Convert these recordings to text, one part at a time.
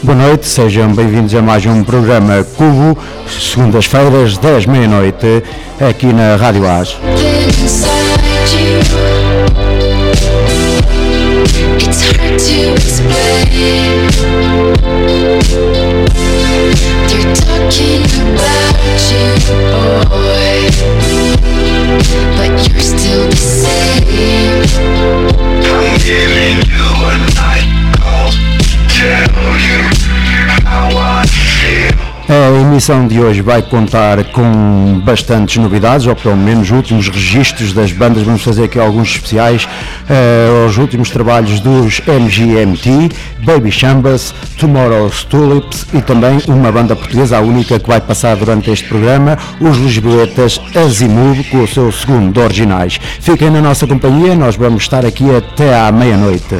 Boa noite, sejam bem-vindos a mais um programa Cubo, segundas-feiras, 10 meia-noite, aqui na Rádio AS. A emissão de hoje vai contar com bastantes novidades, ou pelo menos últimos registros das bandas. Vamos fazer aqui alguns especiais aos últimos trabalhos dos MGMT, Baby Chambers, Tomorrow's Tulips e também uma banda portuguesa, a única que vai passar durante este programa, os lisboetas Azimuth, com o seu segundo Originais. Fiquem na nossa companhia, nós vamos estar aqui até à meia-noite.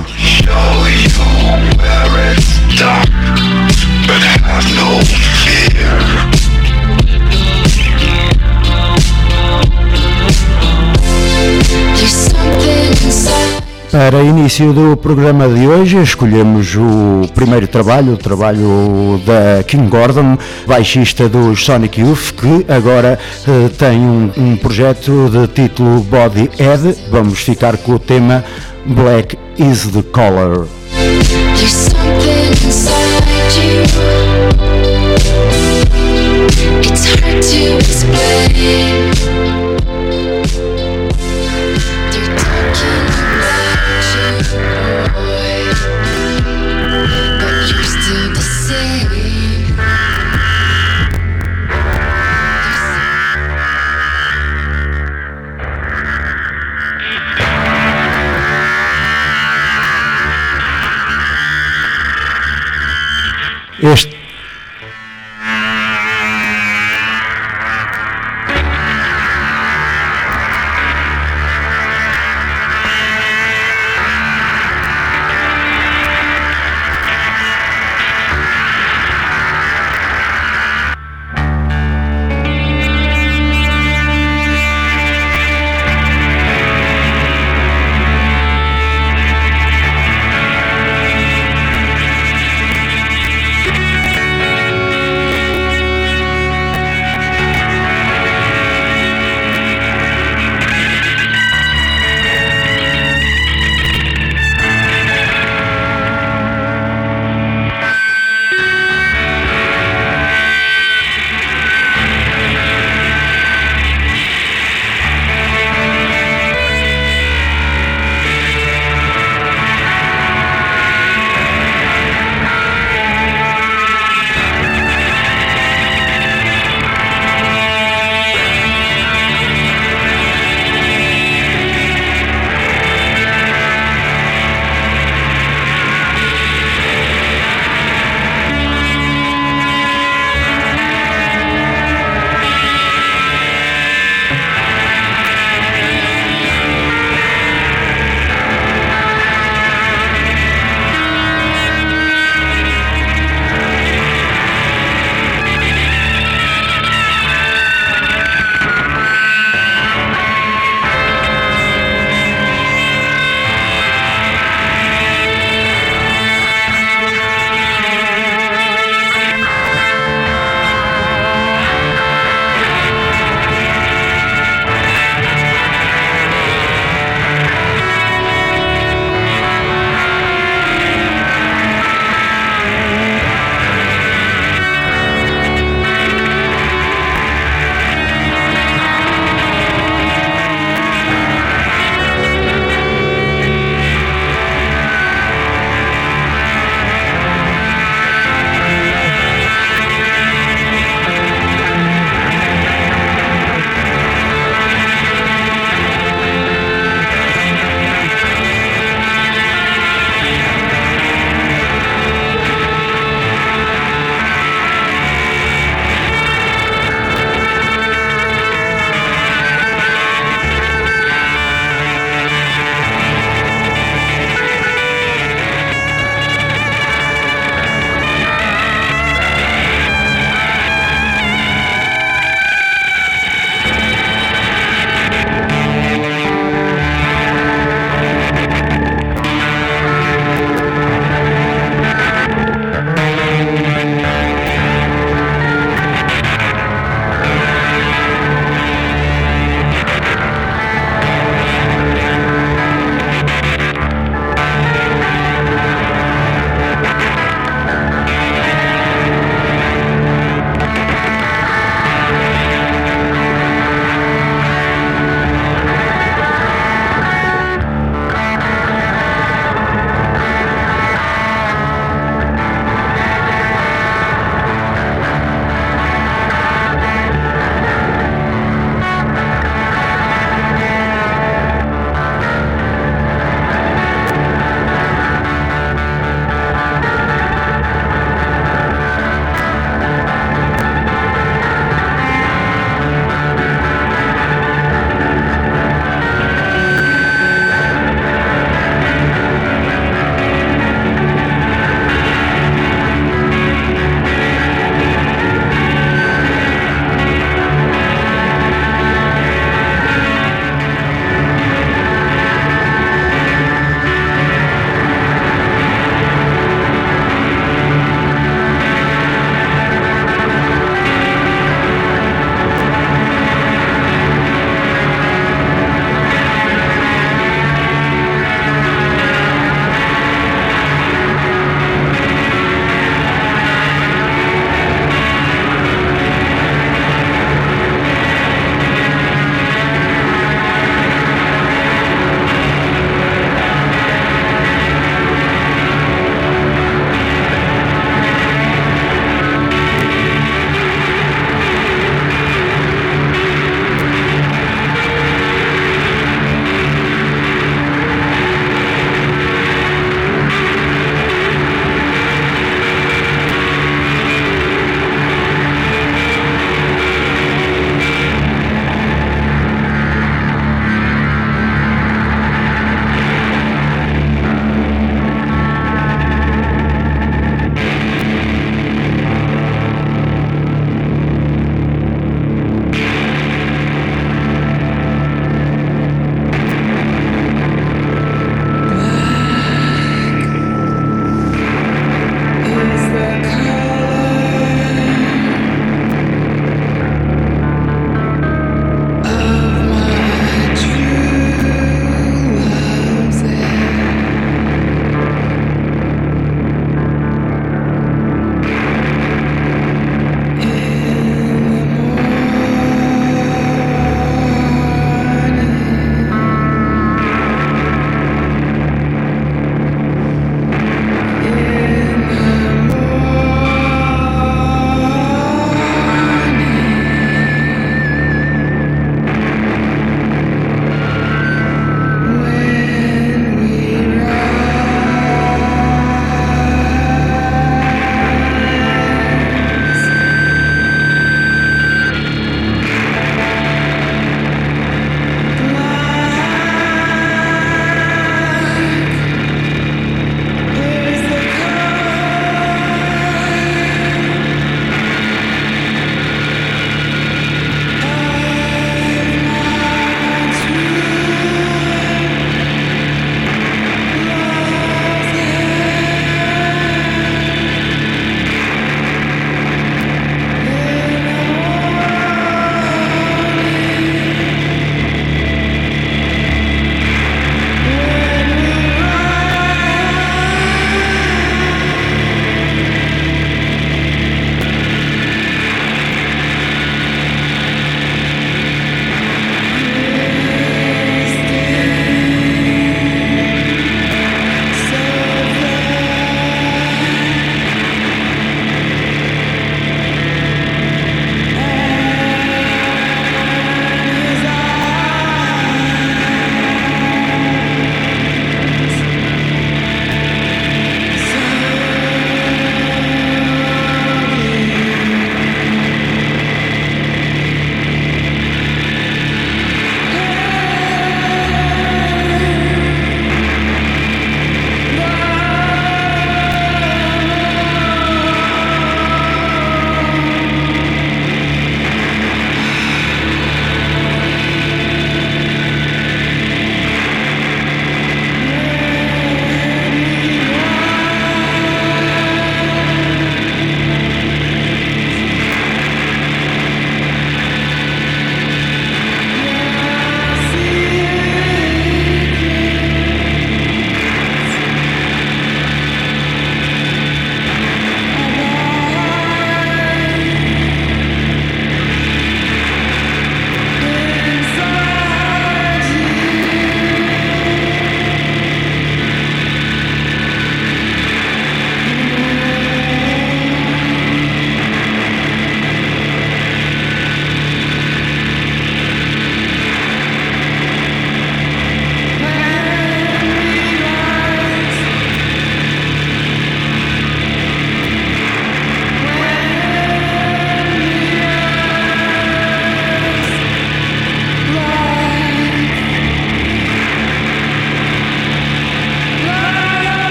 Para início do programa de hoje, escolhemos o primeiro trabalho, o trabalho da King Gordon, baixista dos Sonic Youth, que agora tem um projeto de título Body Head. Vamos ficar com o tema Black is the Color. There's something inside you. It's hard to explain. They're talking about you, boy, but you're still the same. Este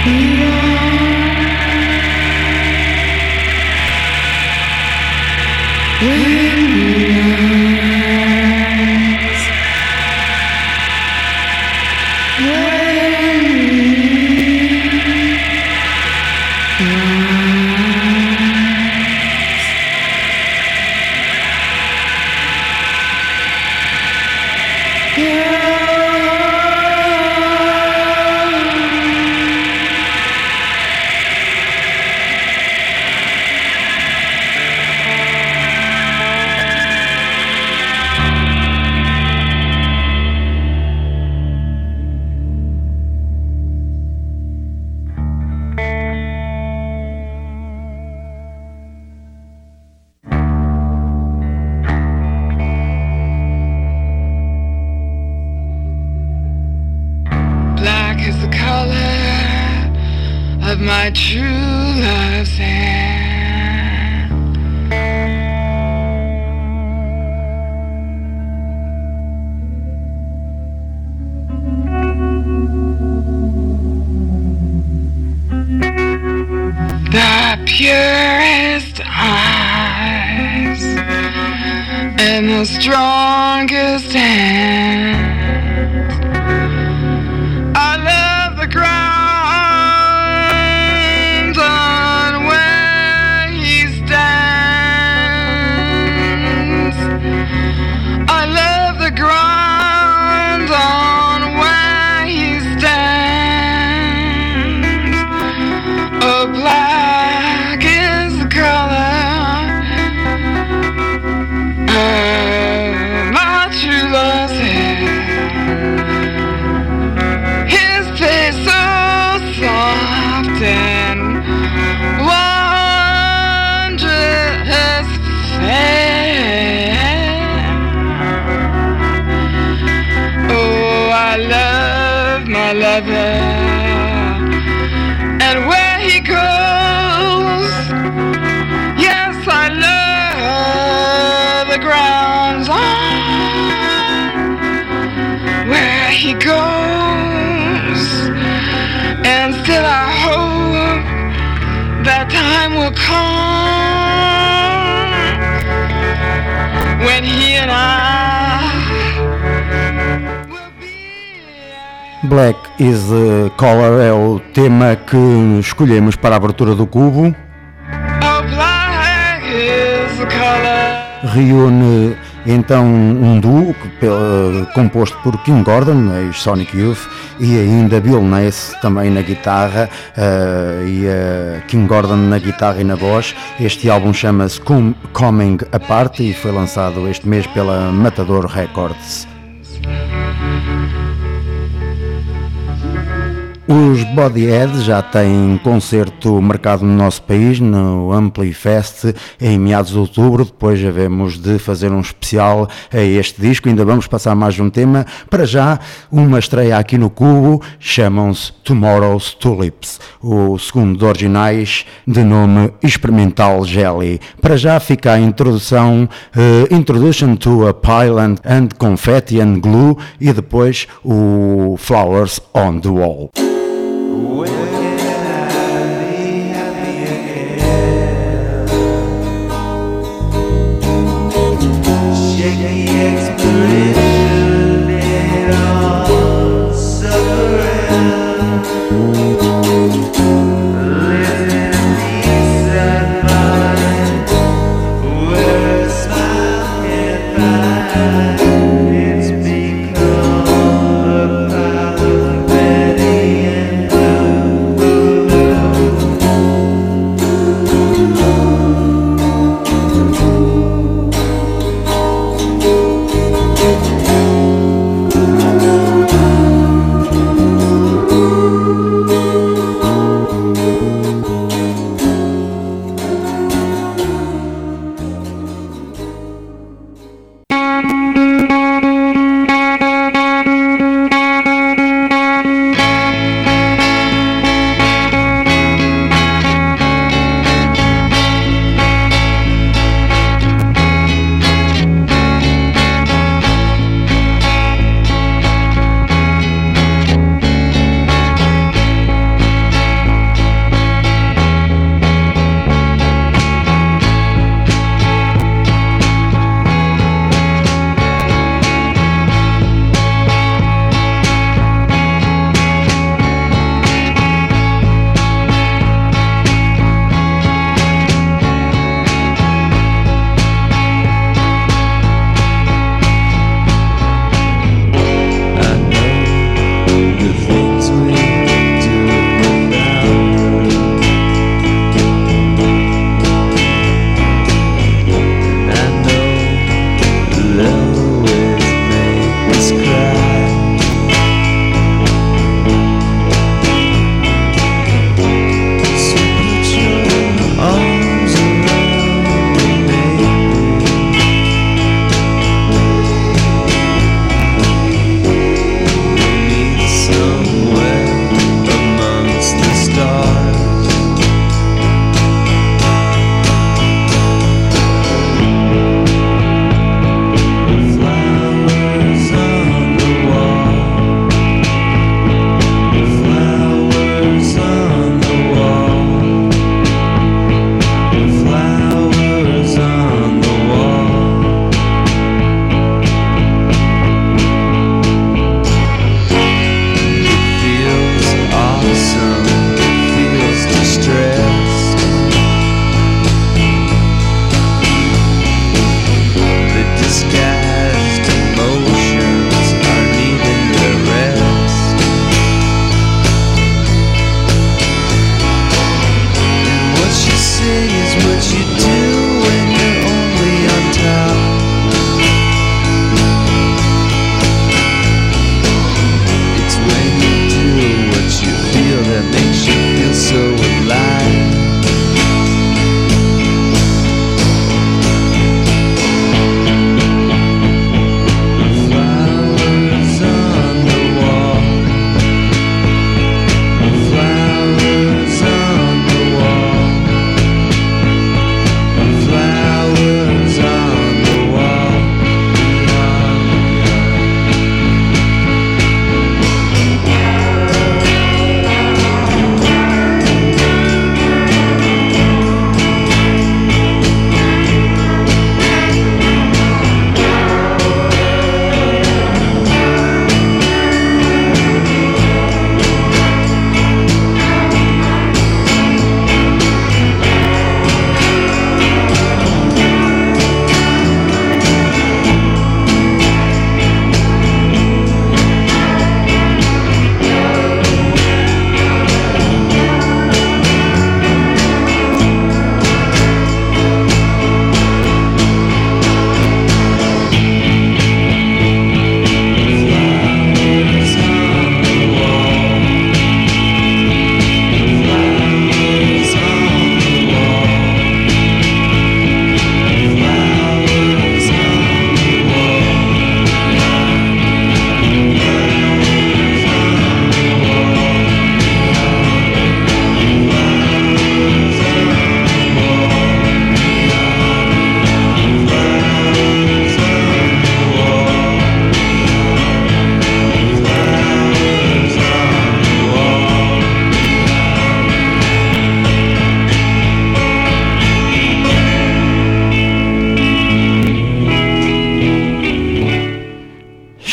My true love's hand. The purest eyes and the strongest hands. I love the ground and where he goes, yes, I love the grounds on where he goes, and still I hope that time will come when he and I Black is the Color é o tema que escolhemos para a abertura do Cubo. Reúne então um duo composto por King Gordon, ex-Sonic Youth, e ainda Bill Nace também na guitarra, e King Gordon na guitarra e na voz. Este álbum chama-se Coming Apart e foi lançado este mês pela Matador Records. Os Bodyhead já têm concerto marcado no nosso país, no Amplifest, em meados de outubro. Depois havemos de fazer um especial a este disco. Ainda vamos passar mais um tema. Para já, uma estreia aqui no Cubo, chamam-se Tomorrow's Tulips, o segundo de originais, de nome Experimental Jelly. Para já fica a introdução, Introduction to a Pile and Confetti and Glue, e depois o Flowers on the Wall.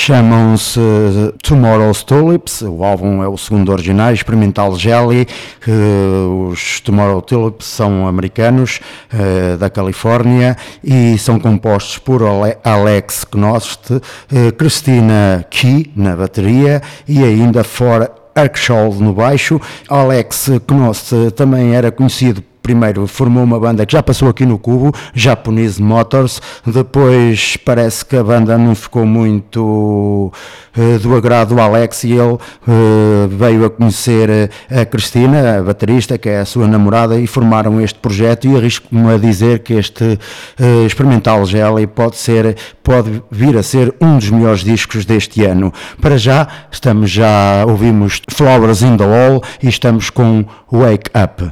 chamam-se Tomorrow's Tulips, o álbum é o segundo original, Experimental Jelly. Os Tomorrow Tulips são americanos, da Califórnia, e são compostos por Alex Knost, Christina Key na bateria e ainda For Erkshall no baixo. Alex Knost também era conhecido, primeiro formou uma banda que já passou aqui no Cubo, Japanese Motors, depois parece que a banda não ficou muito do agrado do Alex e ele veio a conhecer a Cristina, a baterista, que é a sua namorada, e formaram este projeto, e arrisco-me a dizer que este Experimental Jelly pode vir a ser um dos melhores discos deste ano. Para já, ouvimos Flowers in the Hall e estamos com Wake Up.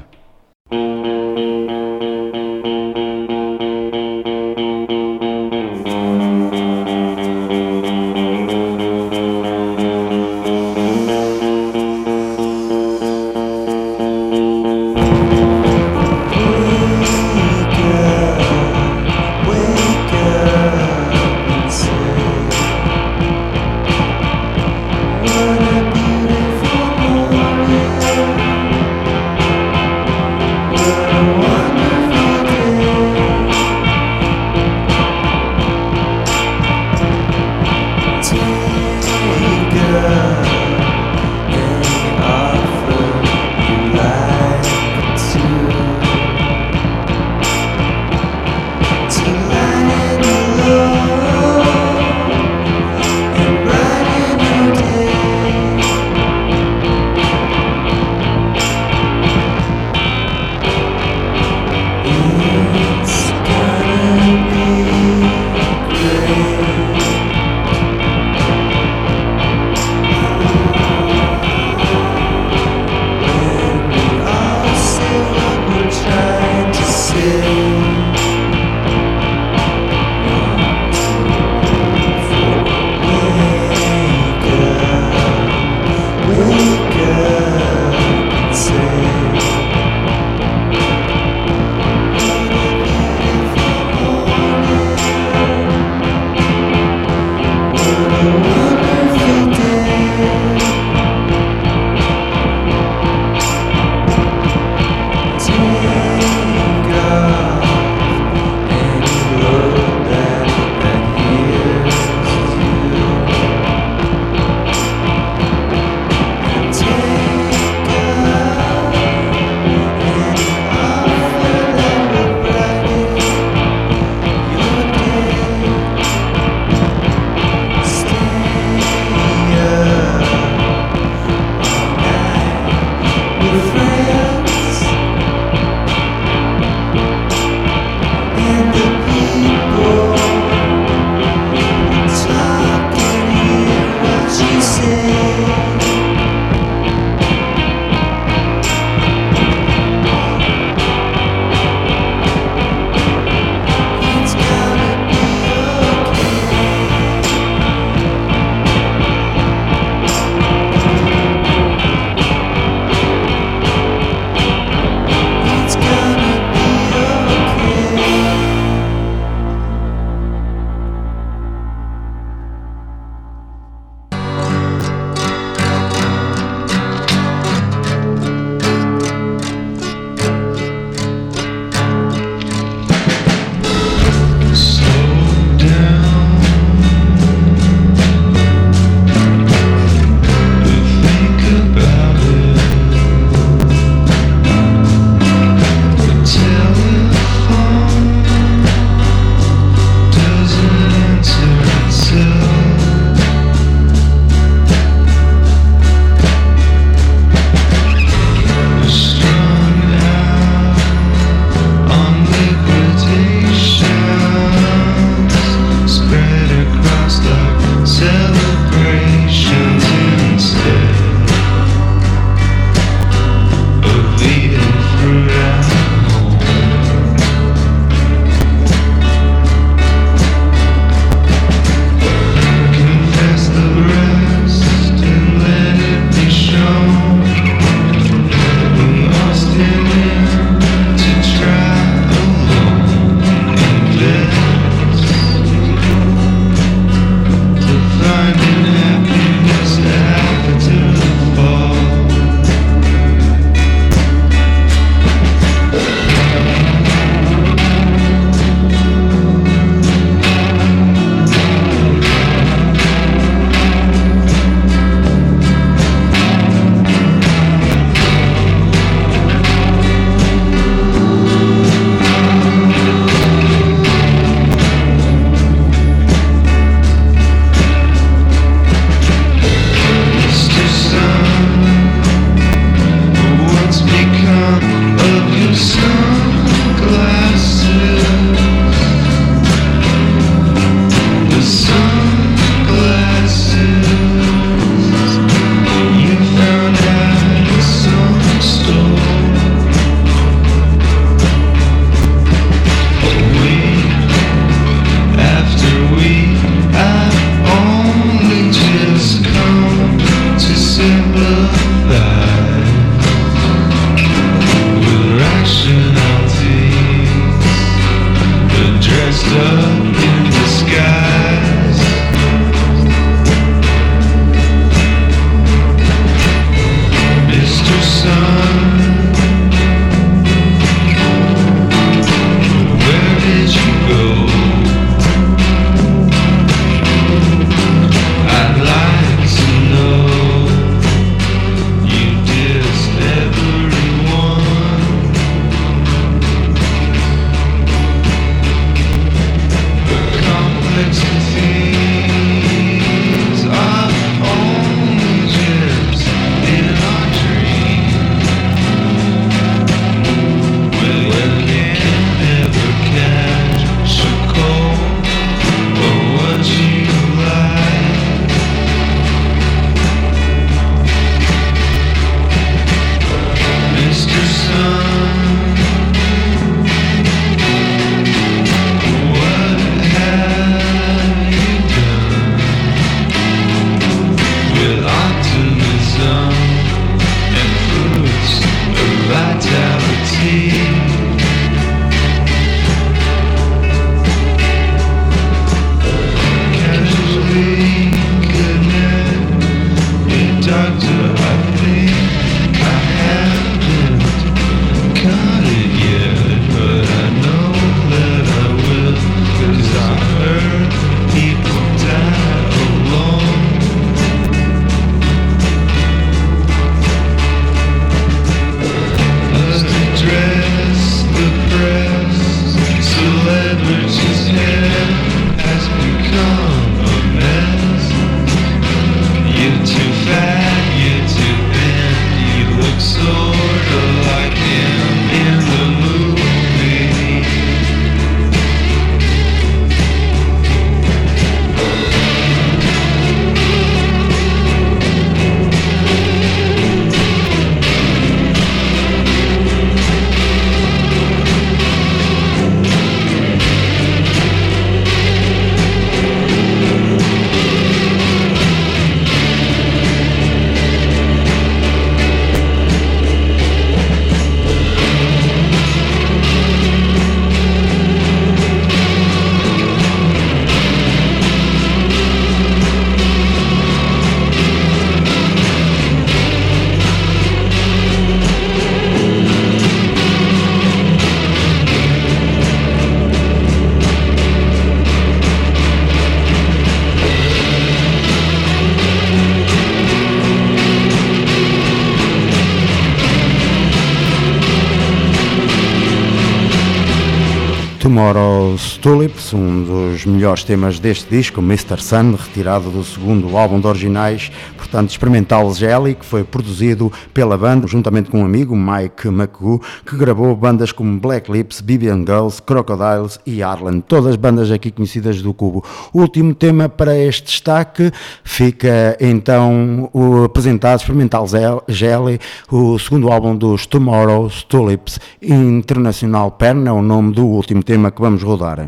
Tomorrow's Tulips, um dos melhores temas deste disco, Mr. Sun, retirado do segundo álbum de originais, portanto Experimental Jelly, que foi produzido pela banda, juntamente com um amigo, Mike McGoo, que gravou bandas como Black Lips, Bibian Girls, Crocodiles e Arlen, todas bandas aqui conhecidas do Cubo. O último tema para este destaque fica então o apresentado Experimental Jelly, o segundo álbum dos Tomorrow's Tulips, Internacional Pen, é o nome do último tema que vamos rodar.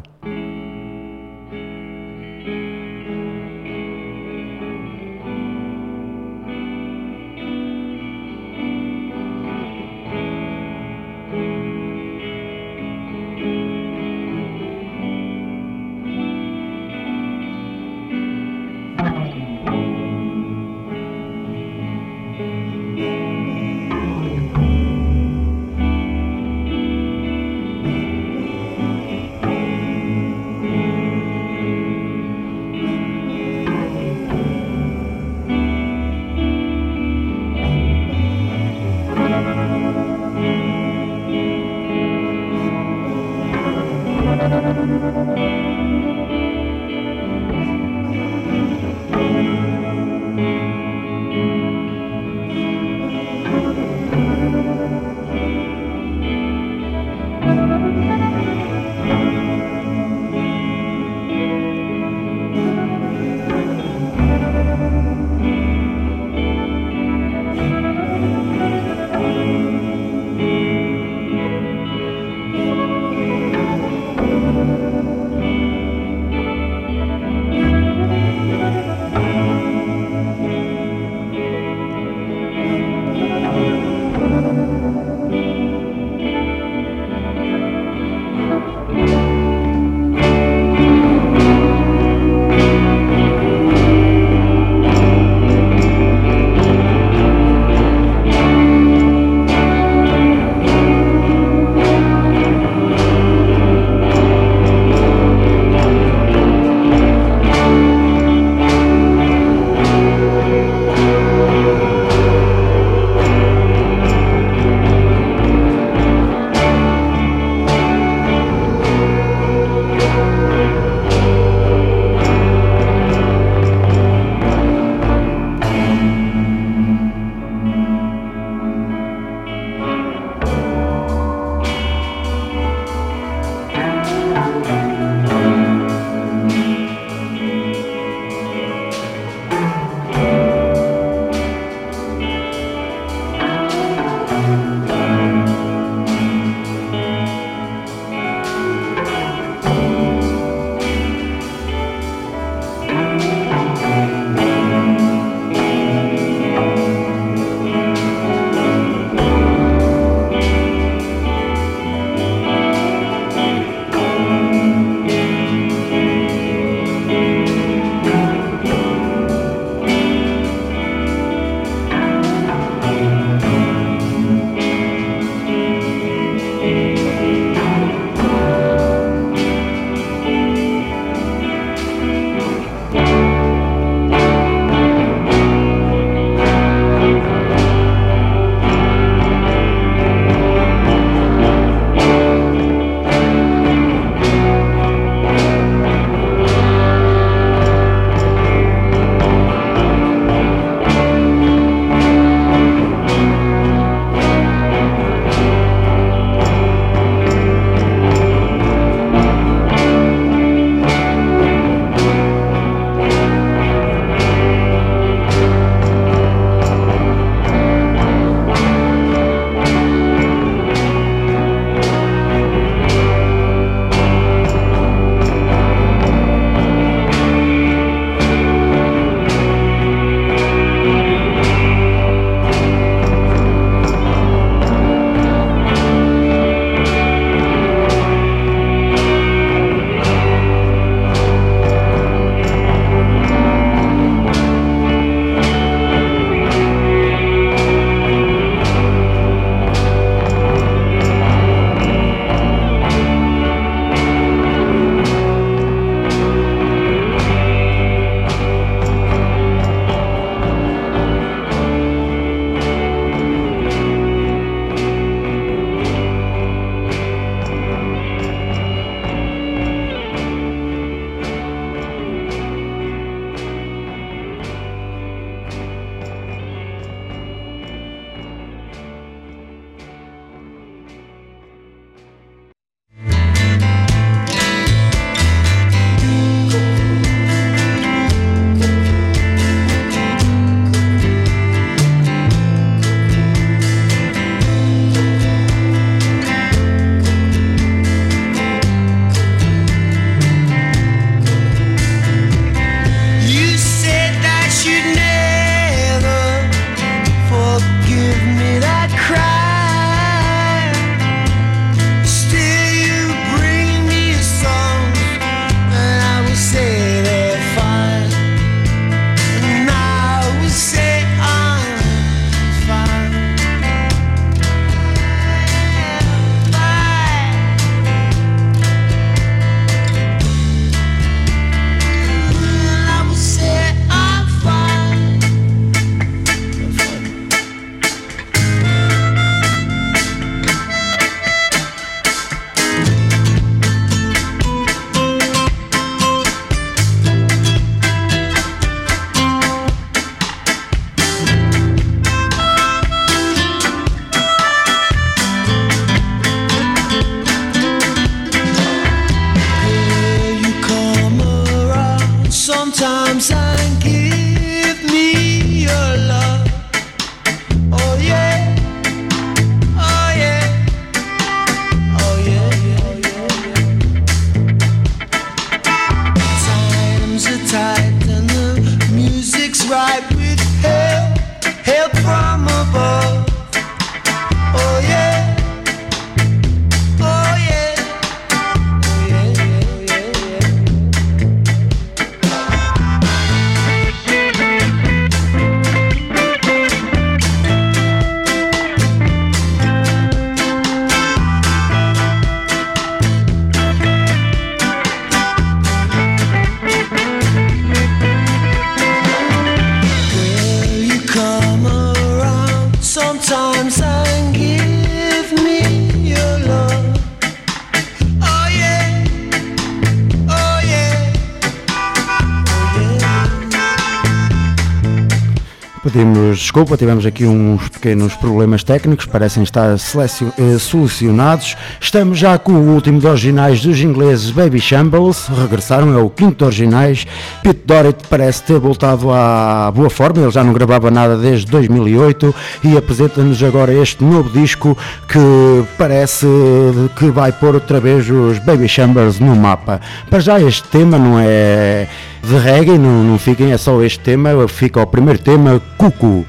pedimos desculpa, tivemos aqui uns pequenos problemas técnicos, parecem estar solucionados. Estamos já com o último dos originais dos ingleses Baby Shambles, regressaram, é o quinto de originais. Pete Doherty parece ter voltado à boa forma, ele já não gravava nada desde 2008 e apresenta-nos agora este novo disco que parece que vai pôr outra vez os Baby Shambles no mapa. Para já este tema não é de reggae, não fiquem, é só este tema, fica o primeiro tema, Cuckoo.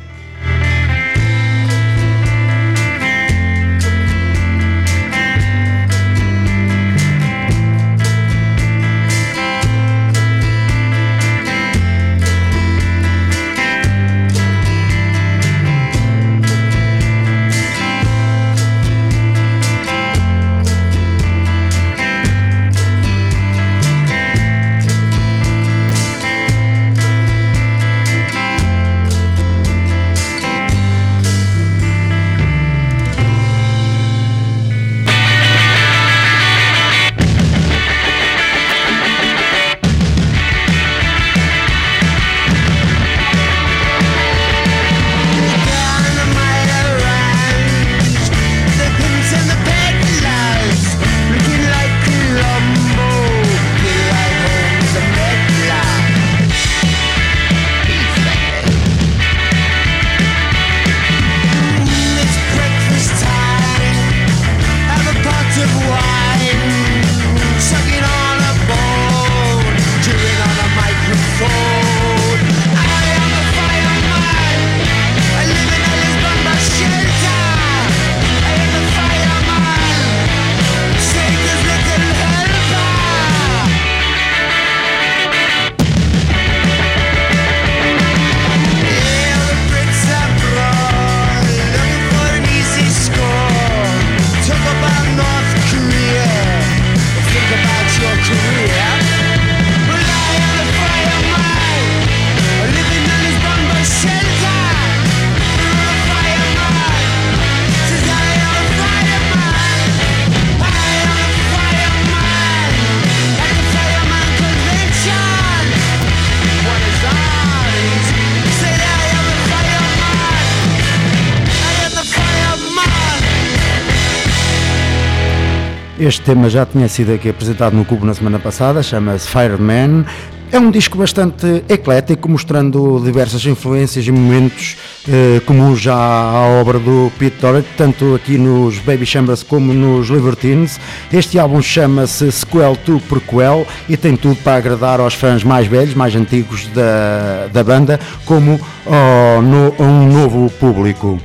Este tema já tinha sido aqui apresentado no Cubo na semana passada, chama-se Fireman. É um disco bastante eclético, mostrando diversas influências e momentos comuns já à obra do Pete Doherty, tanto aqui nos Baby Shambles como nos Libertines. Este álbum chama-se Sequel to Prequel e tem tudo para agradar aos fãs mais velhos, mais antigos da banda, como a um novo público.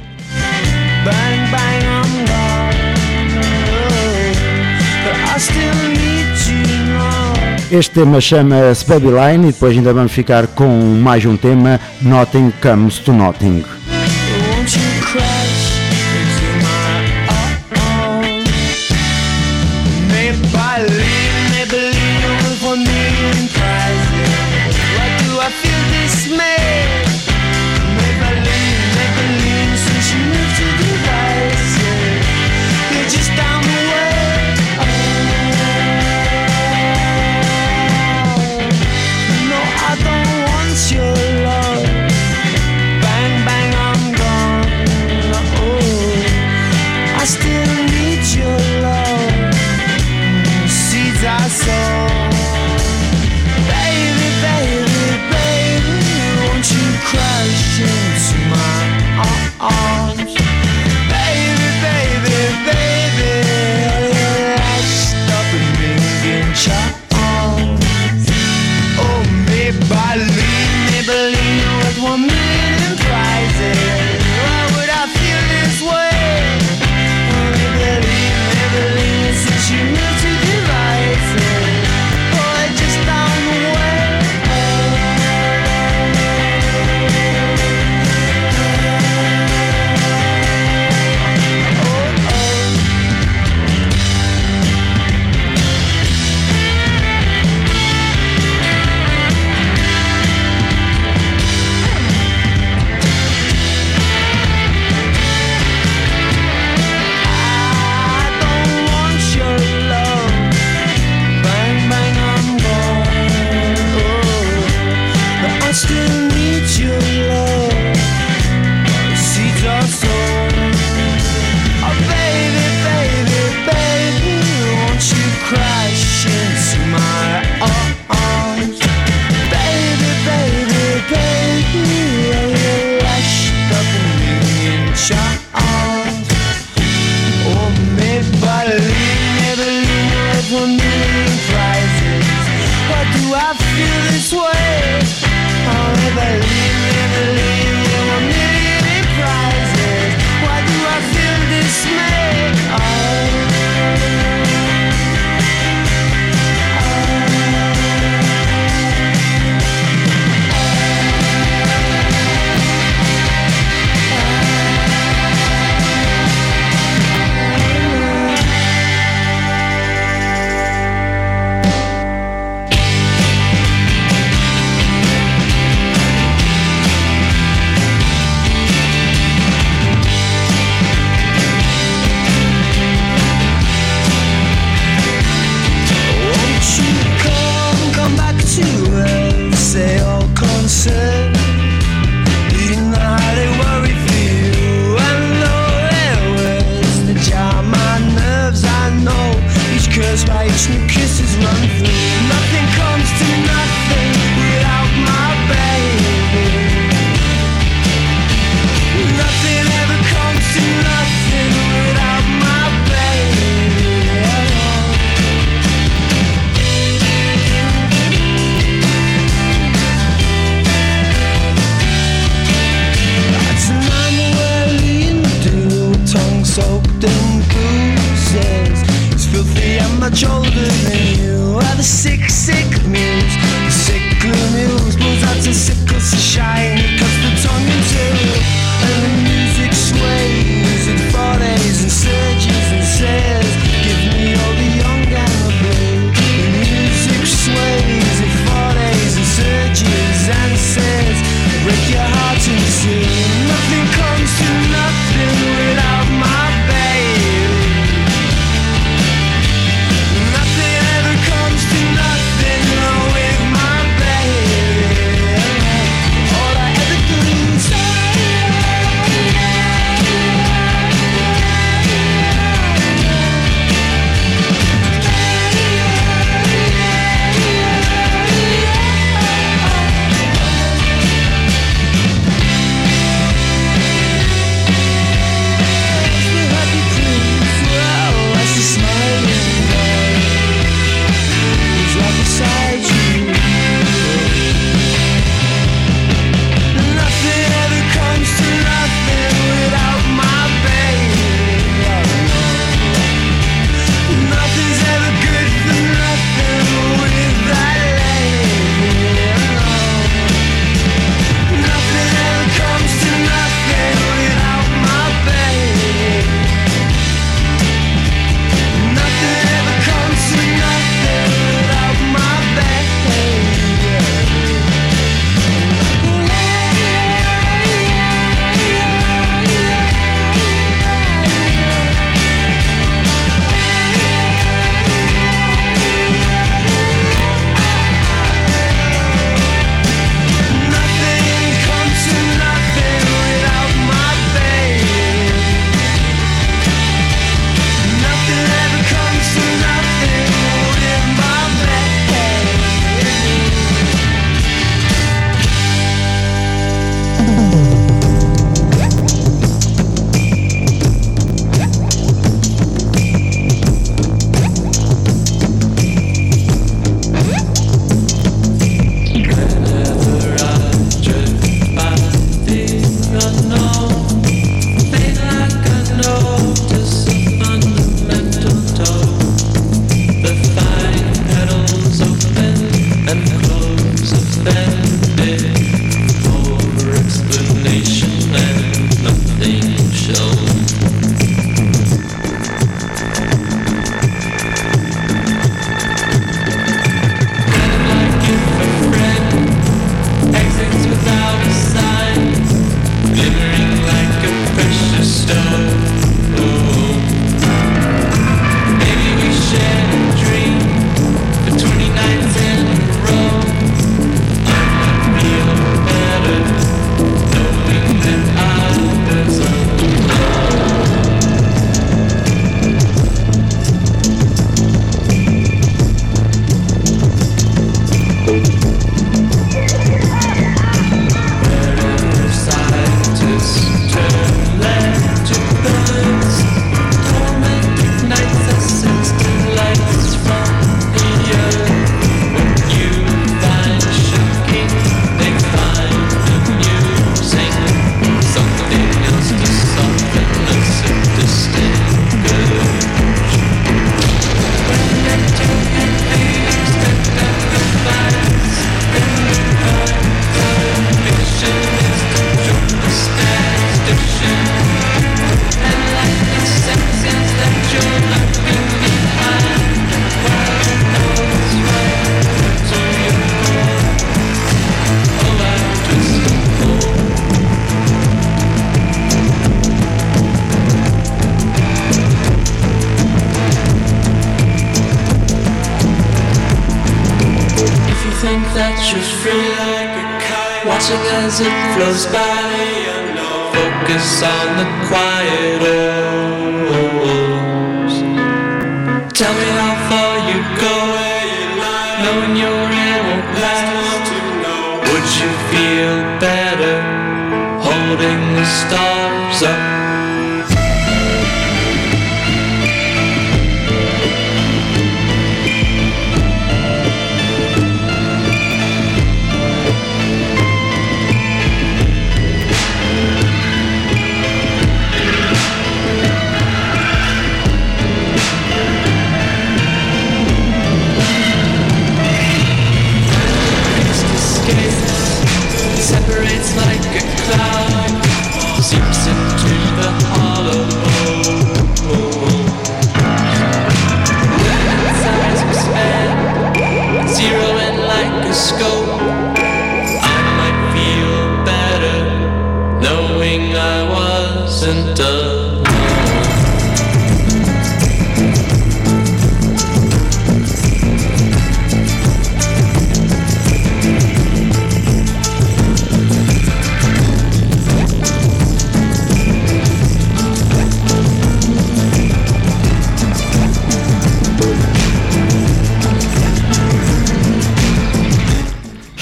Este tema chama-se Babyline e depois ainda vamos ficar com mais um tema, Nothing Comes to Nothing. Bang bang smoked and bruises. It's filthy and much older than you. Are the sick, sick muse, the sickly muse moves out to sickles to shine. It cuts the tongue in two, and the music sways. It follows and surges and says, give me all the young and the blue. The music sways, it follows and surges and says, break your heart in two. Nothing comes to nothing without my babe. Nothing ever comes to nothing with my babe. All I ever do is watching as it flows by. Focus on the quiet hours. Tell me how far you go, knowing your end won't last. Would you feel better holding the stars up?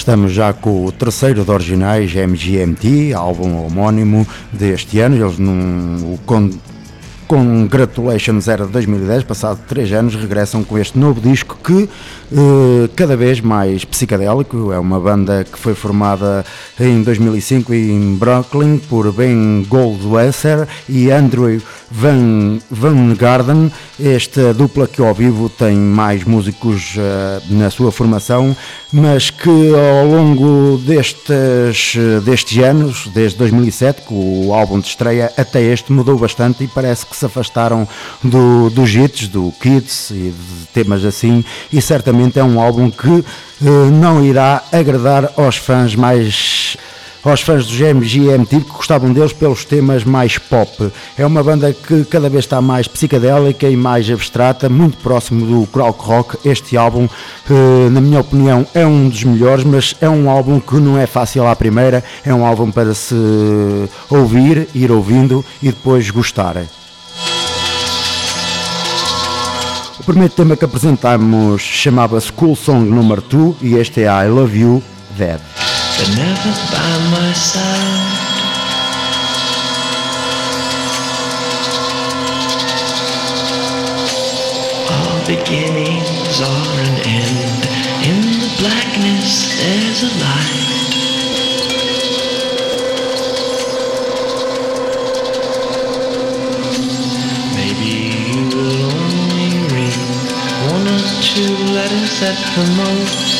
estamos já com o terceiro de originais, MGMT, álbum homónimo deste ano. Eles o Congratulations era de 2010, passado 3 anos, regressam com este novo disco que cada vez mais psicadélico. É uma banda que foi formada em 2005 em Brooklyn por Ben Goldwasser e Andrew Van Garden. Esta dupla que ao vivo tem mais músicos na sua formação, mas que ao longo destes anos, desde 2007, com o álbum de estreia até este, mudou bastante e parece que se afastaram dos hits, do Kids e de temas assim, e certamente é um álbum que não irá agradar aos fãs dos MGMT, que gostavam deles pelos temas mais pop. É uma banda que cada vez está mais psicadélica e mais abstrata, muito próximo do krautrock rock. Este álbum, na minha opinião, é um dos melhores, mas é um álbum que não é fácil à primeira. É um álbum para se ouvir, ir ouvindo e depois gostar. O primeiro tema que apresentamos chamava-se Cool Song Number 2 e este é I Love You, Dead. But never by my side. All beginnings are an end. In the blackness there's a light. Maybe you will only ring 1 or 2 letters at the most.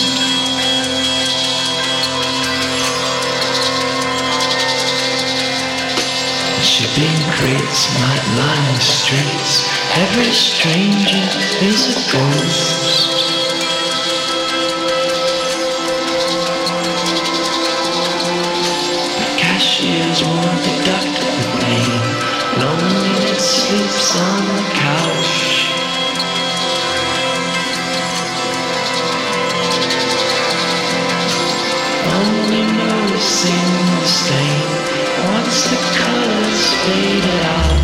Shipping crates might line the streets. Every stranger is a ghost. The cashiers won't deduct the pain. Loneliness sleeps on the couch. Only noticing the stain once the colors faded out.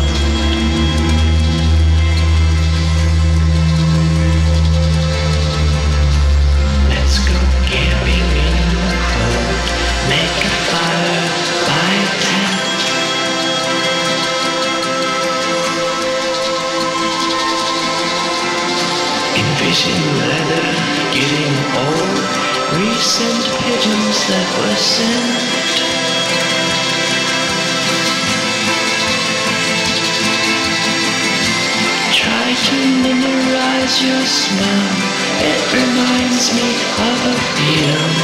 Let's go camping in the cold. Make a fire by a tap. Envision leather getting old. Recent pigeons that were sent. Try to memorize your smile. It reminds me of a field.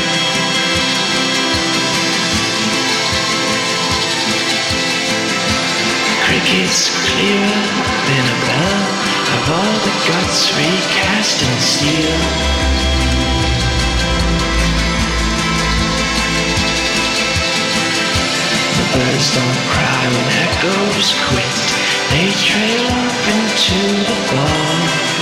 Crickets clearer than a bell. Of all the guts recast in steel. The birds don't cry when echoes quit. They trail off into the fall.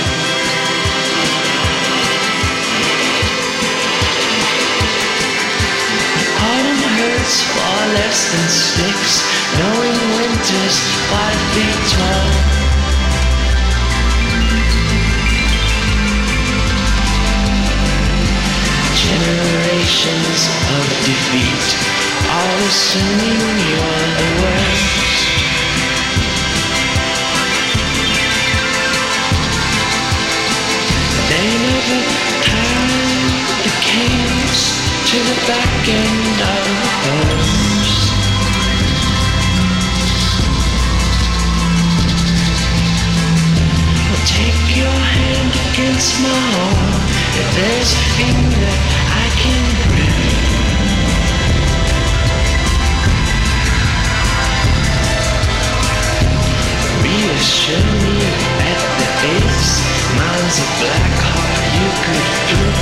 Autumn hurts far less than sticks, knowing winter's 5 feet tall. Generations of defeat, all assuming you're the worst. They never tied the canes to the back end of the horse. I'll take your hand against my arm. If there's a finger I can grip. Reassure me at the base. Mine's a black heart you could flip.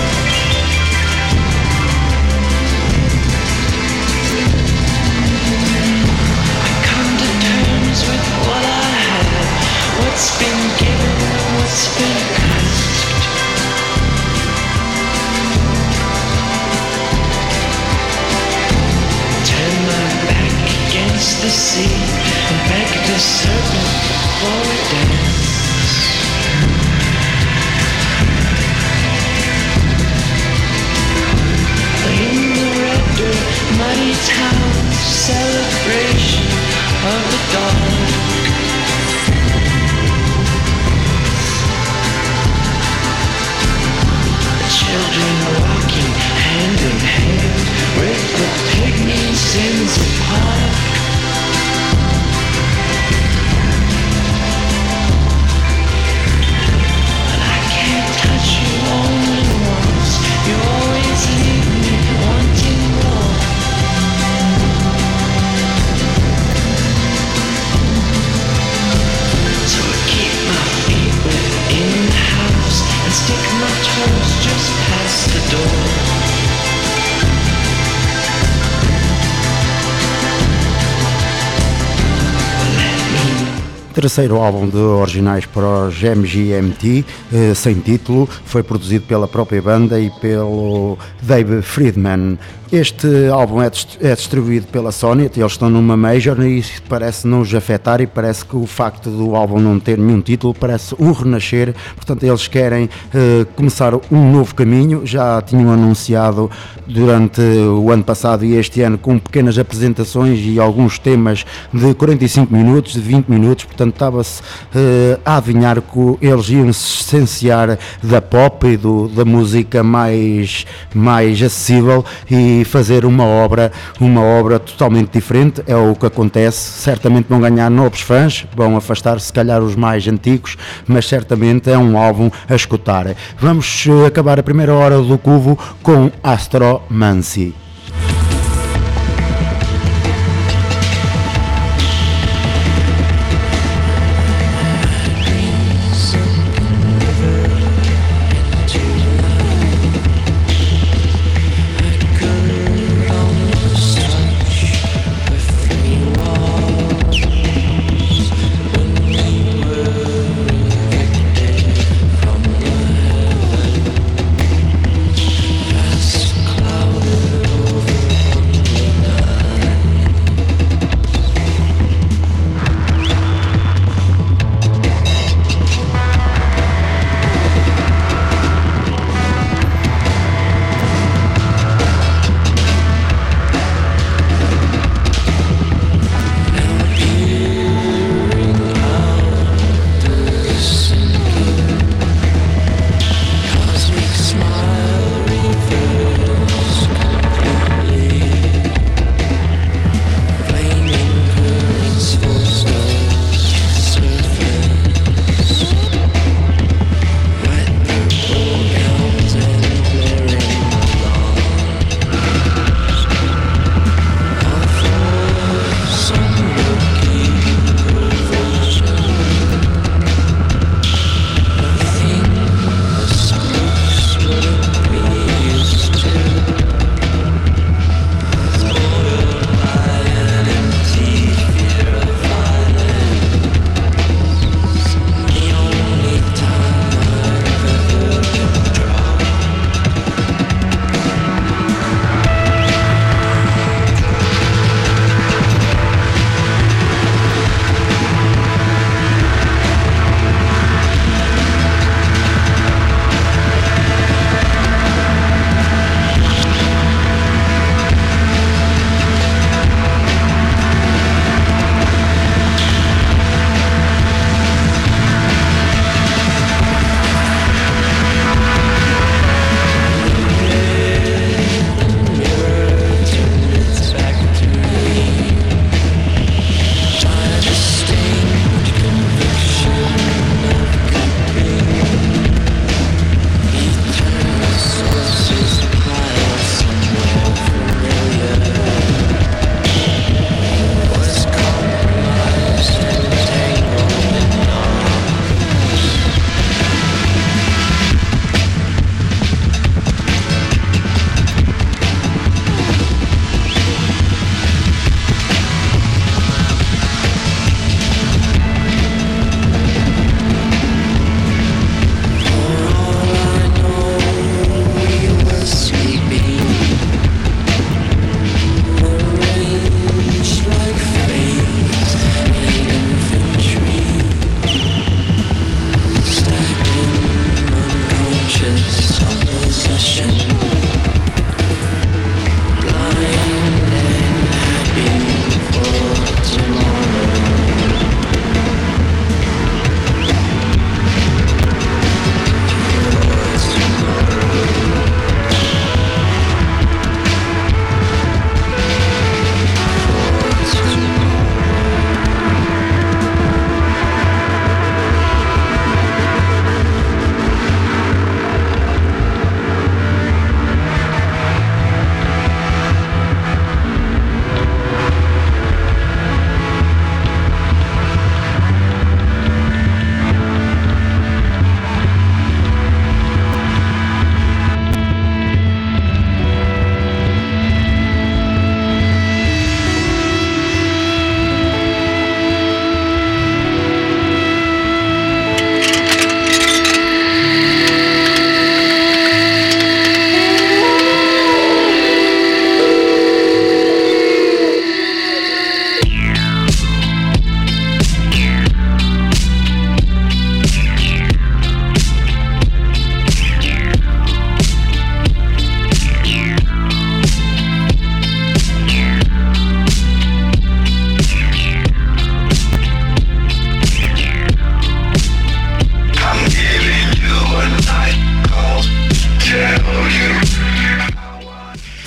I come to terms with what I have. What's been given, what's been asked. Turn my back against the sea and beg the serpent for a dance. terceiro álbum de originais para os MGMT, sem título, foi produzido pela própria banda e pelo Dave Friedman. Este álbum é distribuído pela Sony, eles estão numa major e parece não os afetar, e parece que o facto do álbum não ter nenhum título parece um renascer. Portanto, eles querem começar um novo caminho. Já tinham anunciado durante o ano passado e este ano com pequenas apresentações e alguns temas de 45 minutos, de 20 minutos, portanto estava-se a adivinhar que eles iam se distanciar da pop e da música mais acessível e fazer uma obra totalmente diferente. É o que acontece. Certamente vão ganhar novos fãs, vão afastar se calhar os mais antigos, mas certamente é um álbum a escutar. Vamos acabar a primeira hora do Cubo com Astromancy. Clouded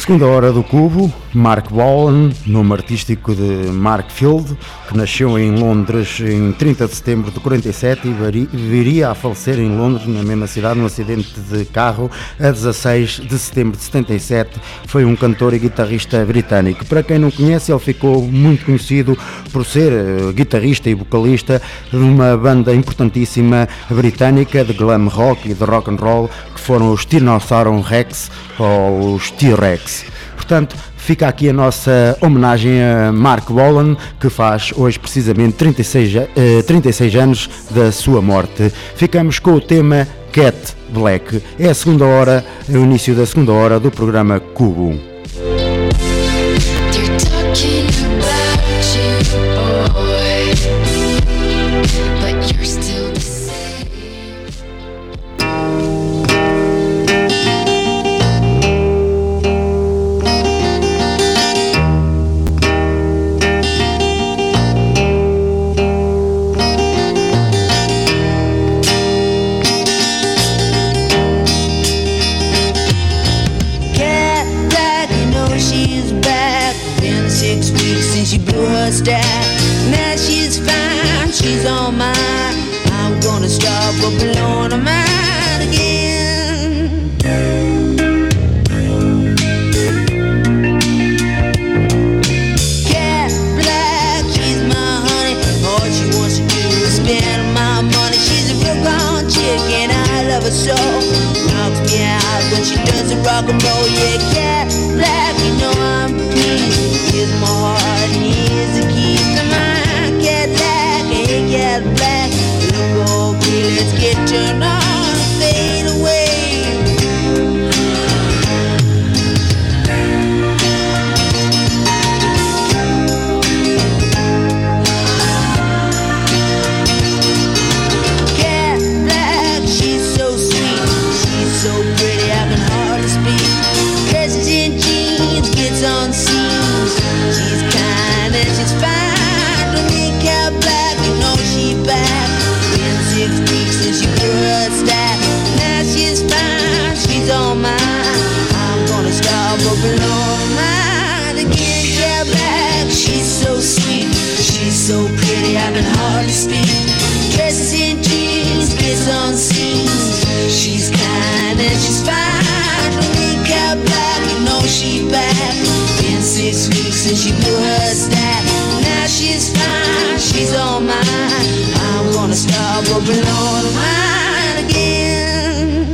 Segunda hora do Cubo, Mark Bolan, nome artístico de Mark Field, que nasceu em Londres em 30 de setembro de 47 e viria a falecer em Londres, na mesma cidade, num acidente de carro, a 16 de setembro de 77. Foi um cantor e guitarrista britânico. Para quem não conhece, ele ficou muito conhecido por ser guitarrista e vocalista de uma banda importantíssima britânica de glam rock e de rock and roll, que foram os Tyrannosaurus Rex ou os T-Rex. Portanto, fica aqui a nossa homenagem a Mark Bolan, que faz hoje precisamente 36 anos da sua morte. Ficamos com o tema Cat Black. É a segunda hora, é o início da segunda hora do programa Cubo. Now she's fine, she's all mine. I'm gonna stop her blowing her mind again. Cat Black, she's my honey. All she wants to do is spend my money. She's a real gone chick and I love her so. Knocks me out when she does the rock and roll. Yeah, Cat Black, you know I'm pleased. Here's my heart and here's the keys to my Cat Black, hey Cat Black. Look okay, let's get turned on and fade away. Cat Black, she's so sweet, she's so pretty, I can hardly speak. Dresses in jeans, gets on seams. She's kind and she's fine. To me, Cat Black, you know she back. Been 6 weeks since she blew her stack. Now she's fine, she's all mine. I'm gonna stop her blowing her mind again. Cat Black, she's so sweet, she's so pretty, I can hardly speak. Dresses in jeans, gets on seams. She's kind and she's fine. To me, Cat Black, you know she back. Been 6 weeks since she blew her stack. Now she's fine, she's all mine. I'm gonna stop her blowing her mind again.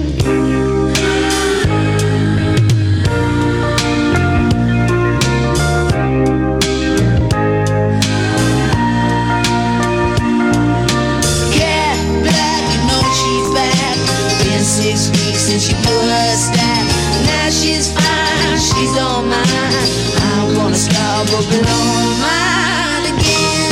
Cat Black, you know she's back. Been 6 weeks since she blew her stack. Now she's fine, she's all mine. I'm gonna stop her blowing her mind again.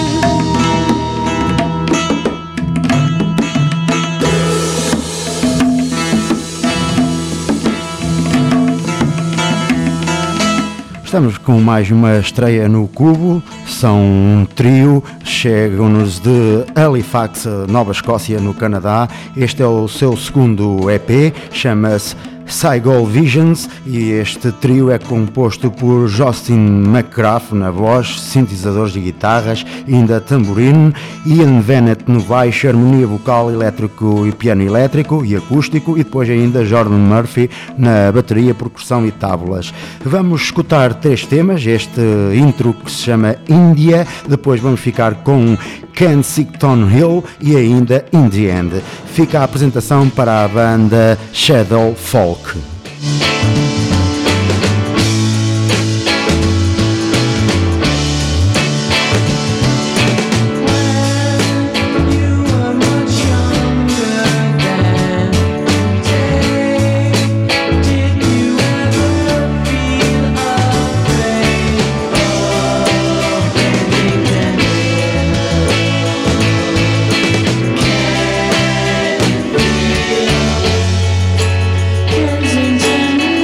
Estamos com mais uma estreia no Cubo. São um trio, chegam-nos de Halifax, Nova Escócia, no Canadá. Este é o seu segundo EP, chama-se Saigon Visions, e este trio é composto por Justin McGrath na voz, sintetizadores e guitarras, ainda tamborino, Ian Bennett no baixo, harmonia vocal, elétrico e piano elétrico e acústico, e depois ainda Jordan Murphy na bateria, percussão e tábulas. Vamos escutar 3 temas, este intro que se chama India, depois vamos ficar com Kensington Hill e ainda In The End. Fica a apresentação para a banda Shadow Folk. Kensington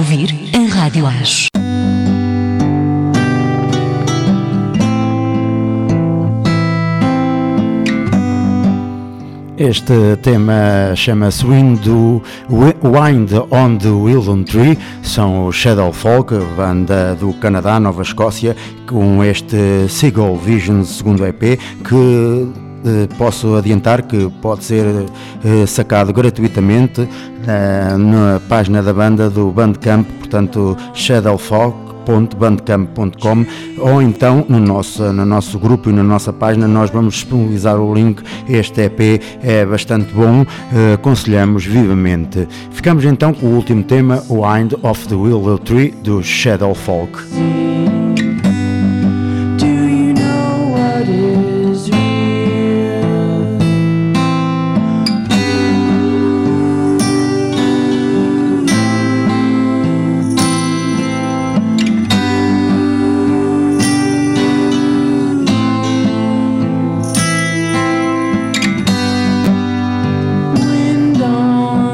ouvir a Rádio Acho. Este tema chama-se Wind on the Willow Tree, são o Shadow Folk, banda do Canadá, Nova Escócia, com este Seagull Visions segundo EP, que posso adiantar que pode ser sacado gratuitamente na página da banda do Bandcamp, portanto shadowfolk.bandcamp.com, ou então no nosso grupo e na nossa página nós vamos disponibilizar o link. Este EP é bastante bom, aconselhamos vivamente. Ficamos então com o último tema, Wind of the Willow Tree, do Shadow Folk.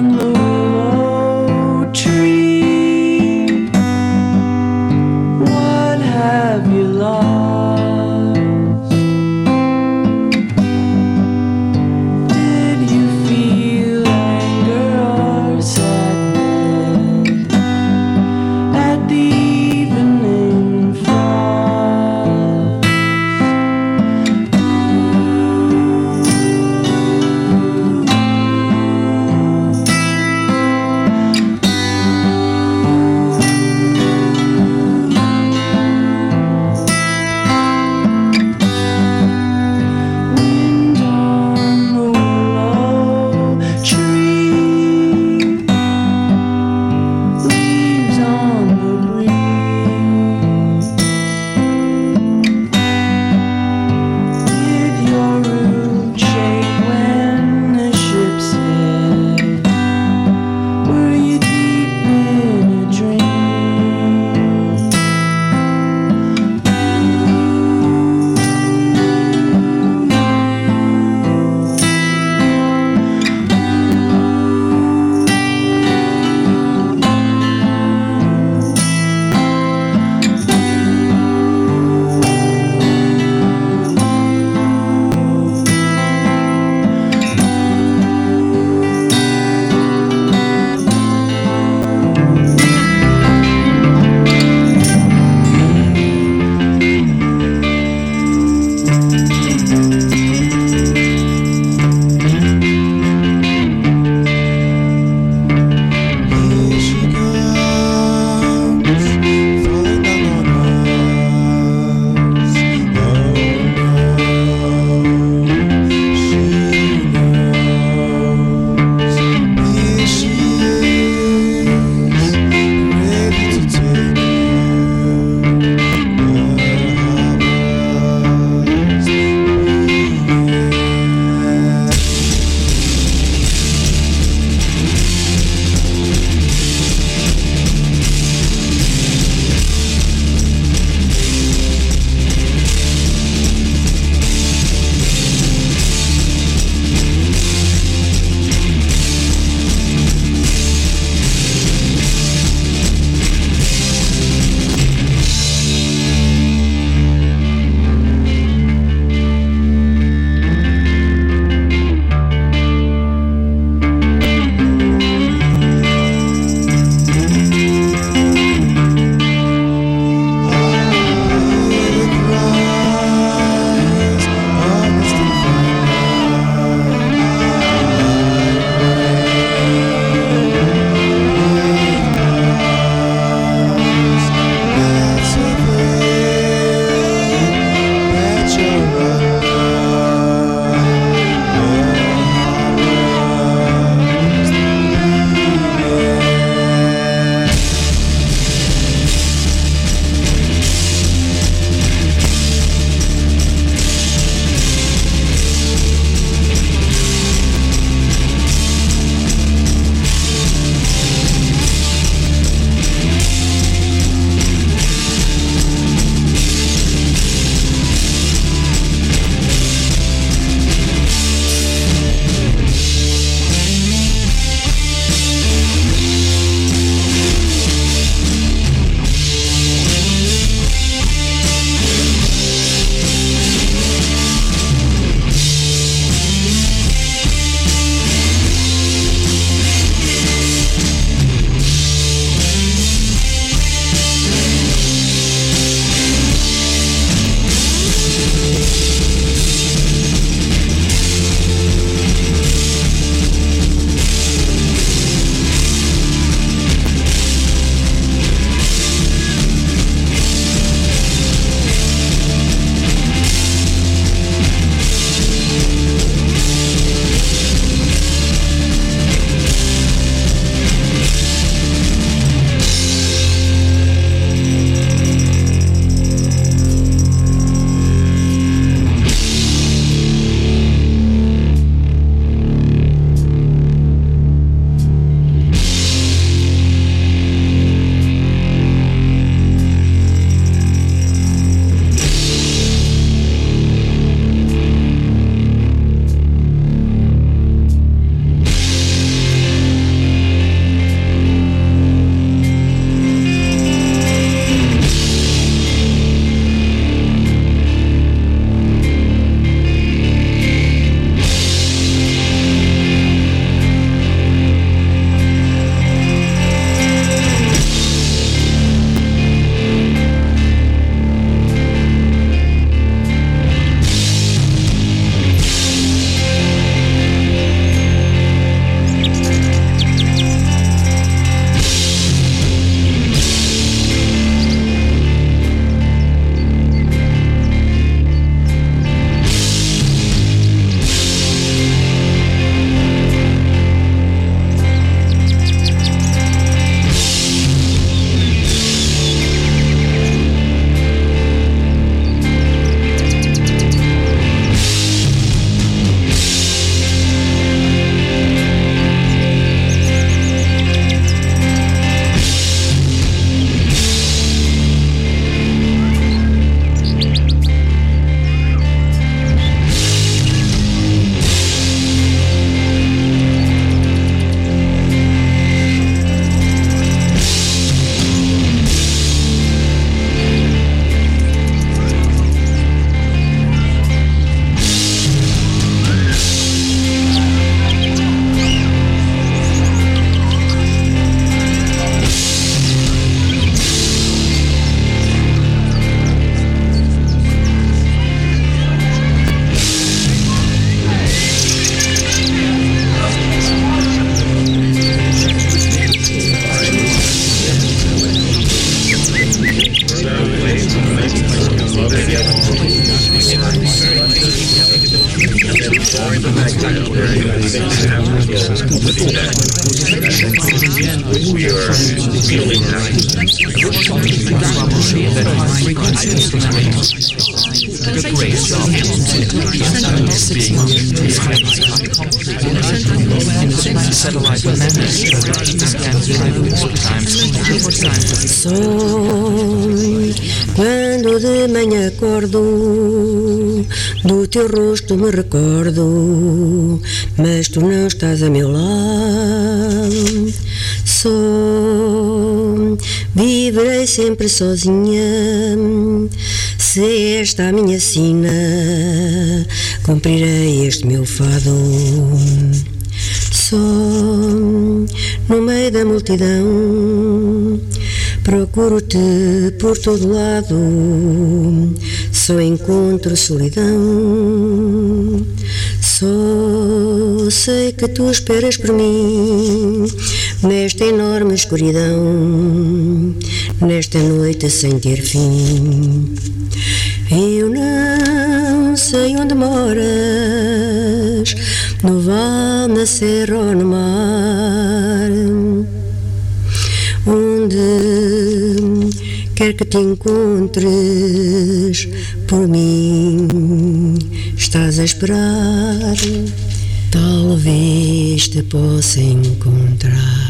What Sonho, quando de manhã acordo, do teu rosto me recordo, mas tu não estás a meu lado. Só viverei sempre sozinha, se esta a minha sina, cumprirei este meu fado. Só no meio da multidão procuro-te por todo lado, só encontro solidão. Só sei que tu esperas por mim nesta enorme escuridão, nesta noite sem ter fim. Eu não sei onde moras, no vale, na serra ou no mar, onde quer que te encontres, por mim estás a esperar, talvez te possa encontrar.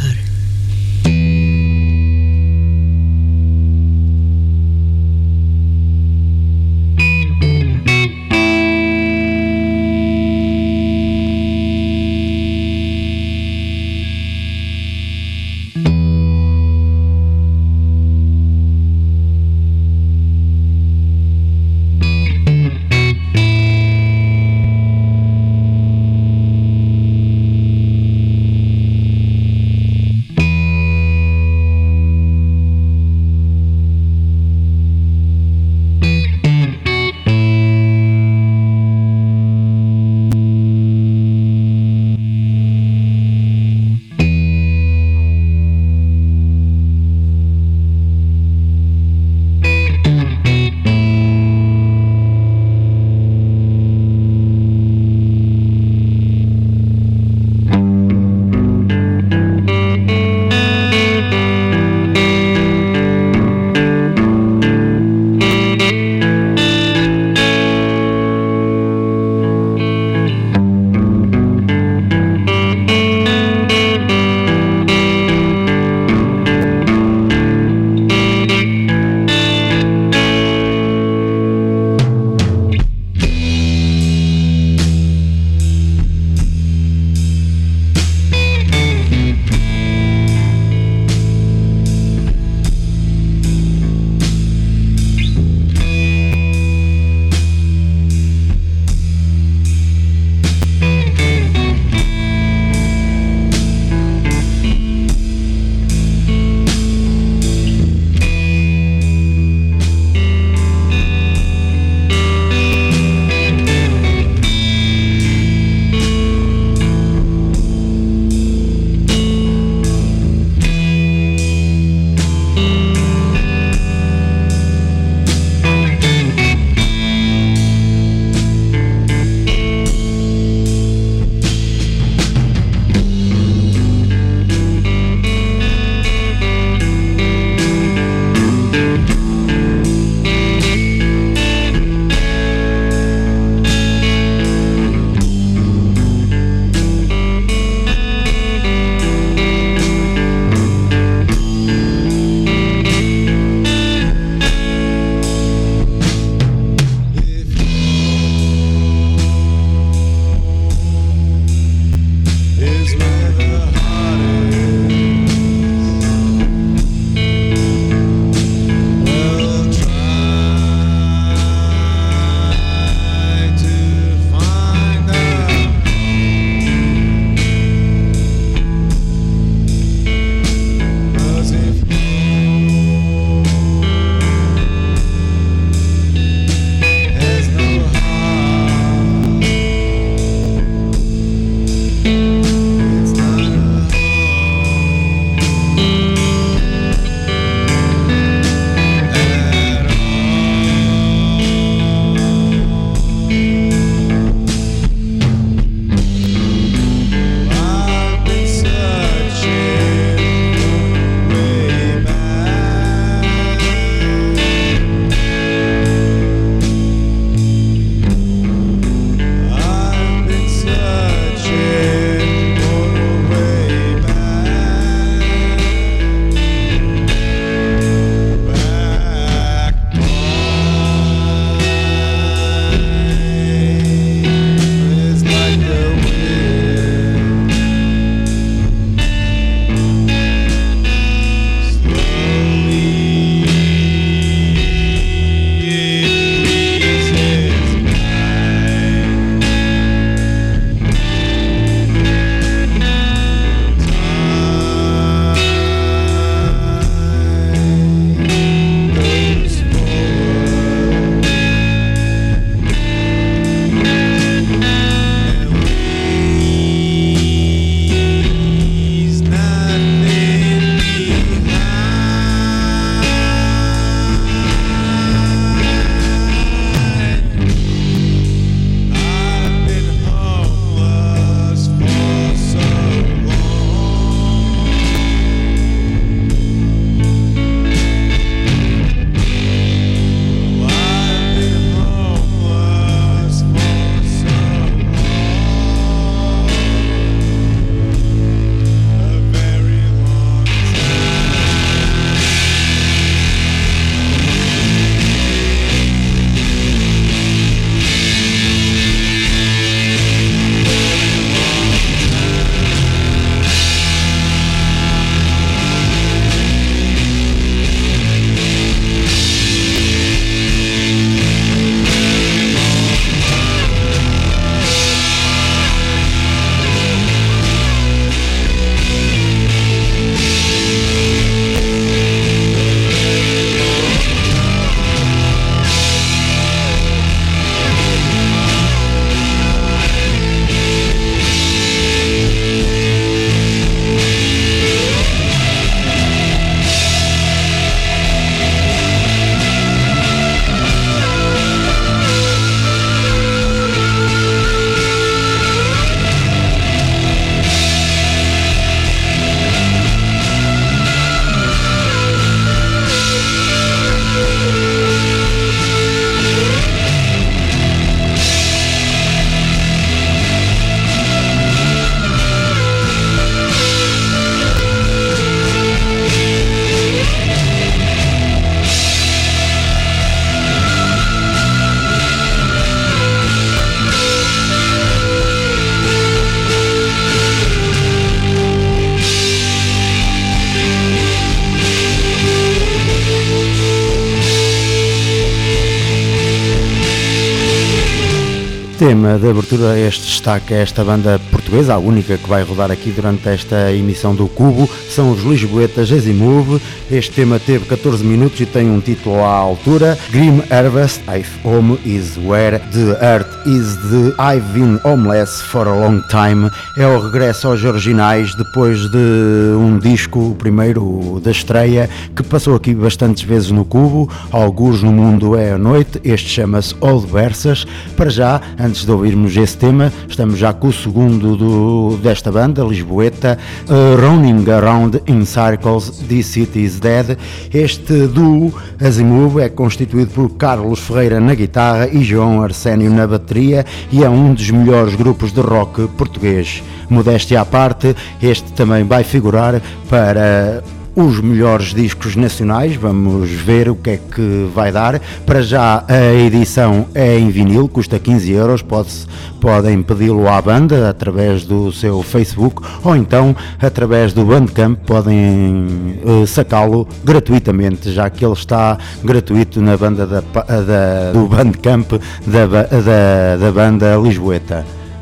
Tema de abertura a este destaque a esta banda portuguesa, a única que vai rodar aqui durante esta emissão do Cubo, são os lisboetas Azimuv. Este tema teve 14 minutos e tem um título à altura, Grim Harvest, If Home is Where the Earth is the I've been homeless for a long time. É o regresso aos originais depois de um disco, o primeiro da estreia, que passou aqui bastantes vezes no Cubo, alguns no Mundo é a Noite. Este chama-se Old Versas. Para já, antes de ouvirmos esse tema, estamos já com o segundo desta banda, lisboeta, Running Around in Circles, This City is Dead. Este duo Azimuv é constituído por Carlos Ferreira na guitarra e João Arsénio na bateria e é um dos melhores grupos de rock português. Modéstia à parte, este também vai figurar para os melhores discos nacionais. Vamos ver o que é que vai dar. Para já a edição é em vinil, custa 15 euros, podem pedi-lo à banda através do seu Facebook ou então através do Bandcamp, podem sacá-lo gratuitamente, já que ele está gratuito na banda do Bandcamp da banda lisboeta.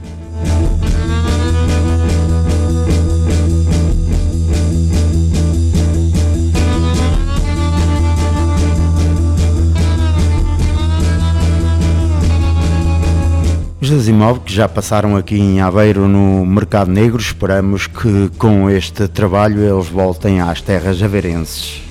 Os Azimuv, que já passaram aqui em Aveiro no Mercado Negro, esperamos que com este trabalho eles voltem às terras aveirenses.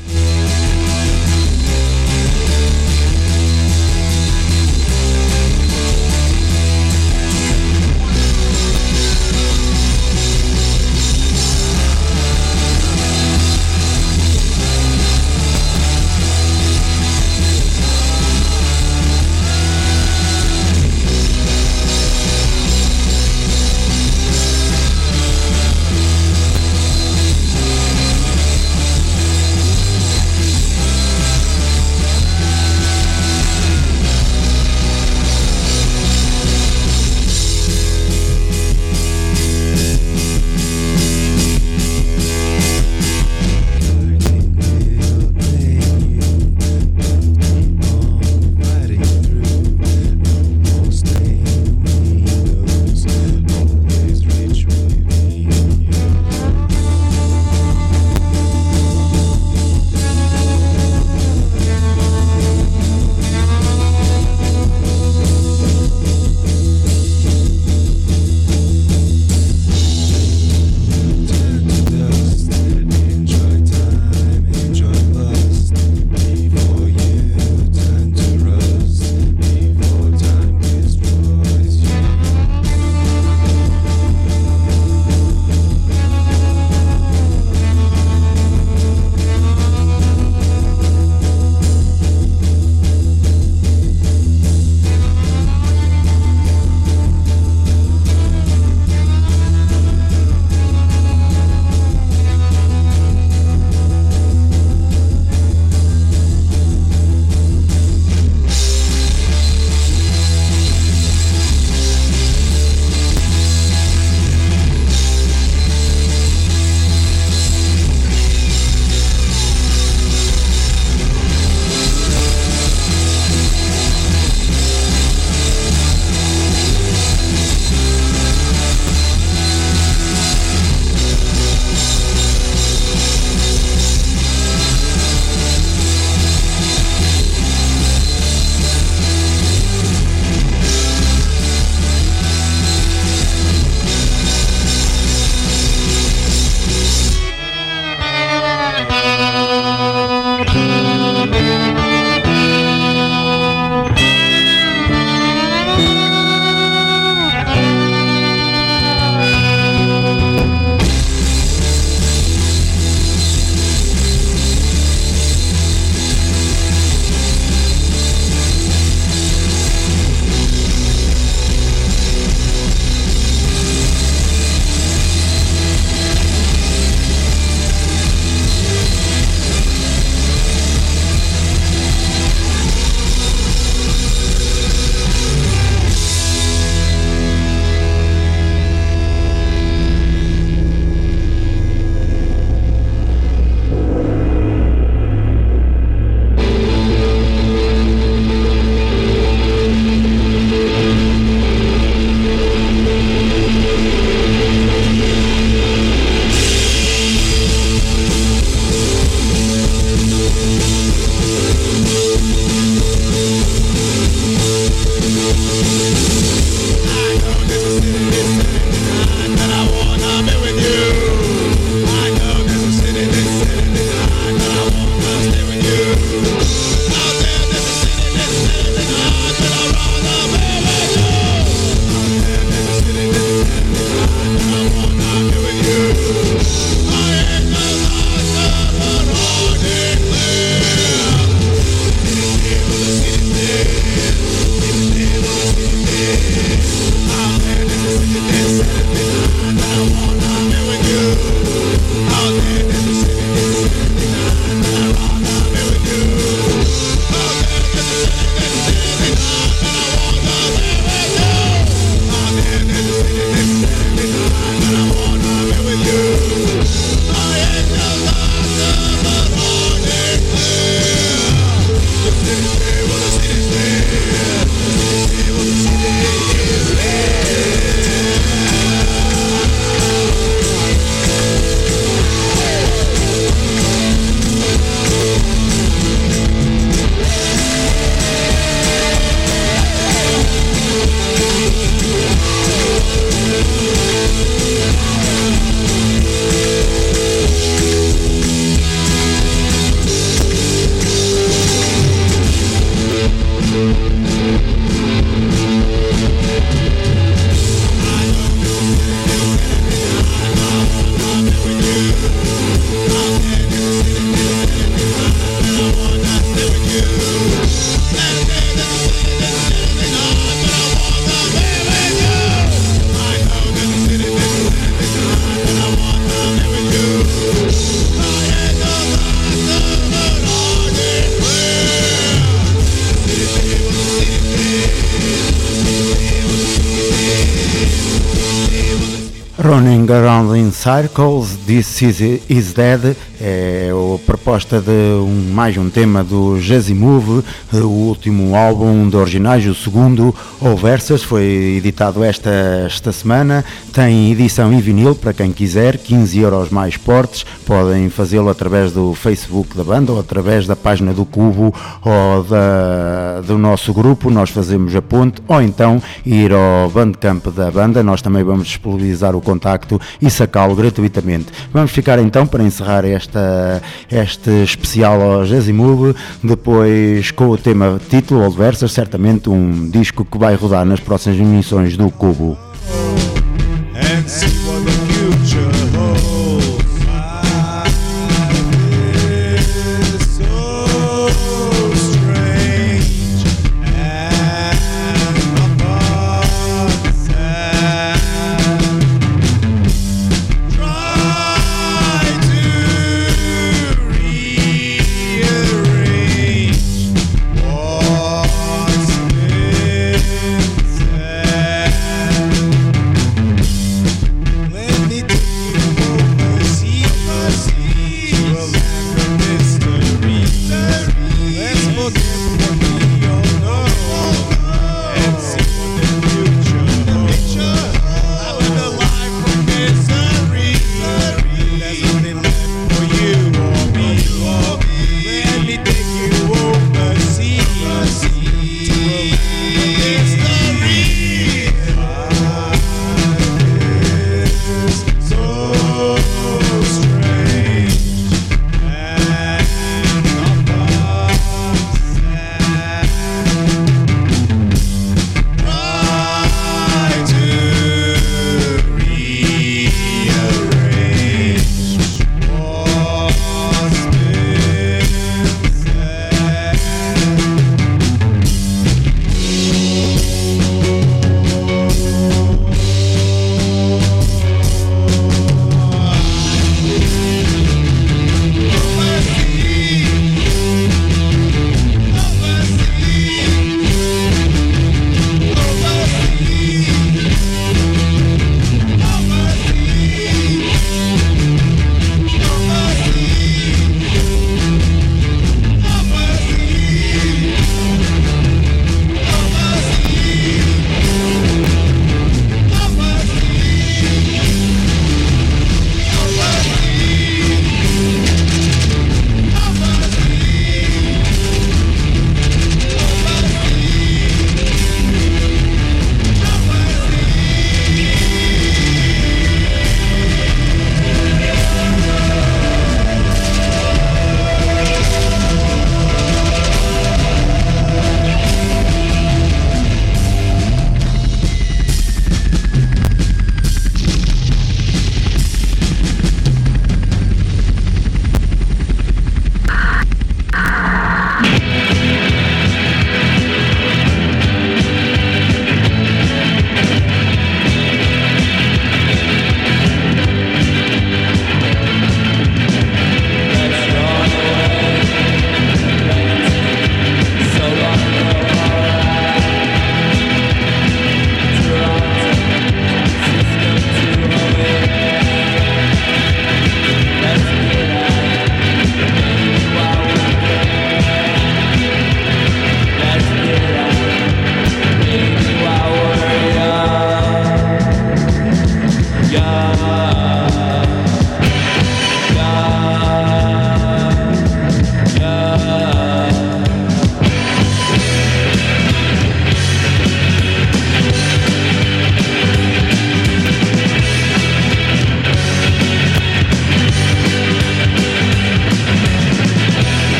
Running Around in Circles, This Is Dead, é a proposta de mais um tema do Jazzy Move, o último álbum de originais, o segundo, All Verses, foi editado esta semana, tem edição em vinil para quem quiser, 15€ mais portes, podem fazê-lo através do Facebook da banda ou através da página do Cubo ou do nosso grupo, nós fazemos a ponte, ou então ir ao Bandcamp da banda, nós também vamos disponibilizar o contacto e sacá-lo gratuitamente. Vamos ficar então para encerrar este especial ao Jazzy Move, depois com o tema título, Old Verses, certamente um disco que vai rodar nas próximas emissões do Cubo.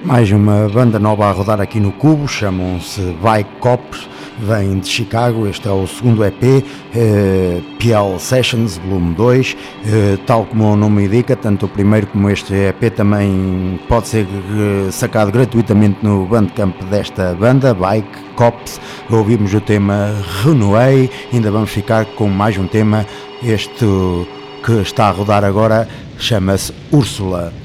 Mais uma banda nova a rodar aqui no Cubo, chamam-se Bike Cops, vem de Chicago. Este é o segundo EP, PL Sessions, volume 2, tal como o nome indica, tanto o primeiro como este EP também pode ser sacado gratuitamente no Bandcamp desta banda, Bike Cops. Ouvimos o tema Renoué, ainda vamos ficar com mais um tema, este que está a rodar agora chama-se Úrsula.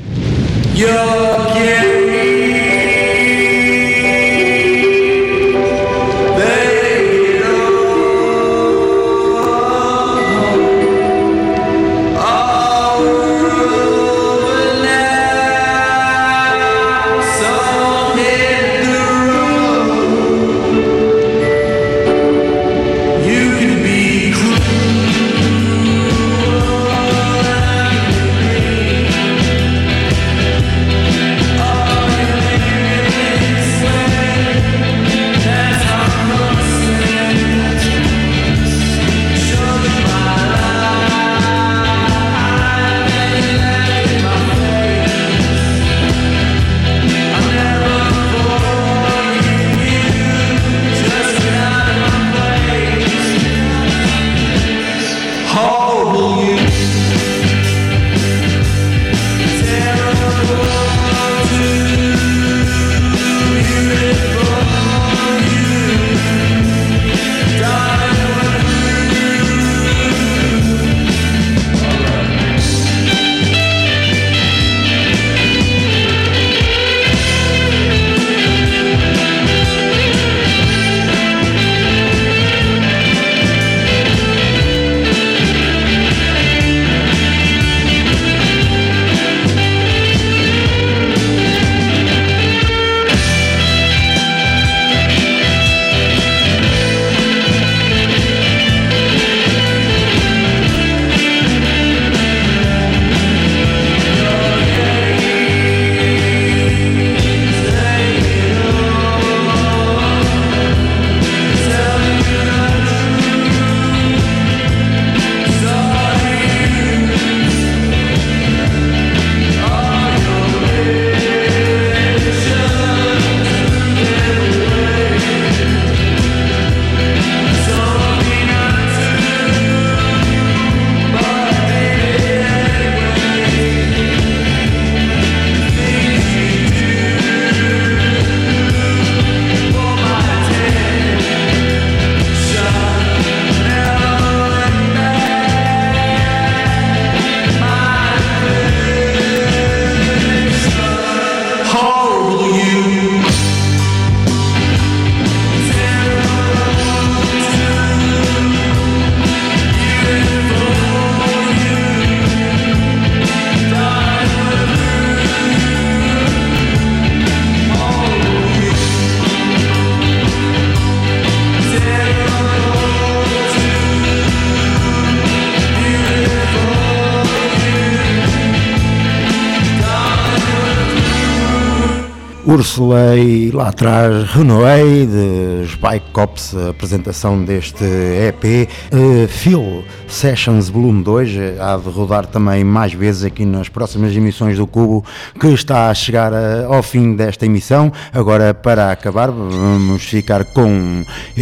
Úrsula e lá atrás Renoué de Bike Cops, a apresentação deste EP, Phil Sessions Volume 2, há de rodar também mais vezes aqui nas próximas emissões do Cubo, que está a chegar ao fim desta emissão. Agora, para acabar, vamos ficar com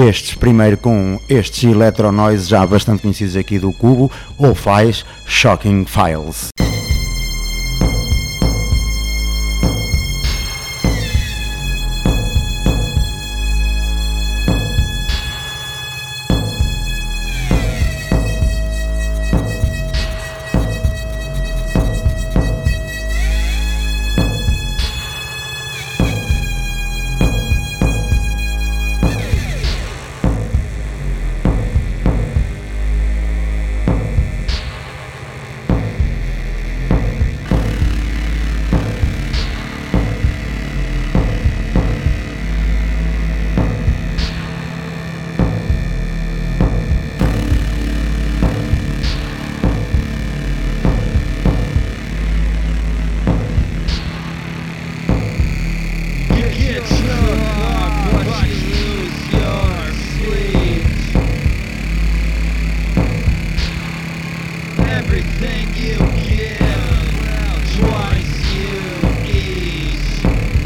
estes Electronoise já bastante conhecidos aqui do Cubo, ou faz Shocking Files. Everything you give, twice you eat.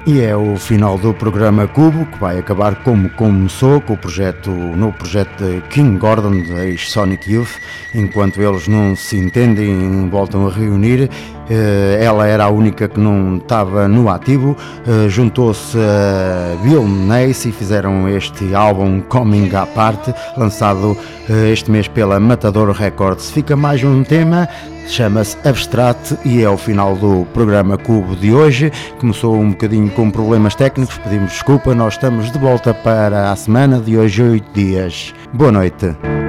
E é o final do programa Cubo, que vai acabar como começou, com o novo projeto de King Gordon, da Sonic Youth. Enquanto eles não se entendem, voltam a reunir. Ela era a única que não estava no ativo. Juntou-se a Bill Nace e fizeram este álbum Coming Apart, lançado este mês pela Matador Records. Fica mais um tema, chama-se Abstract, e é o final do programa Cubo de hoje. Começou um bocadinho com problemas técnicos, pedimos desculpa. Nós estamos de volta para a semana de hoje, 8 dias. Boa noite.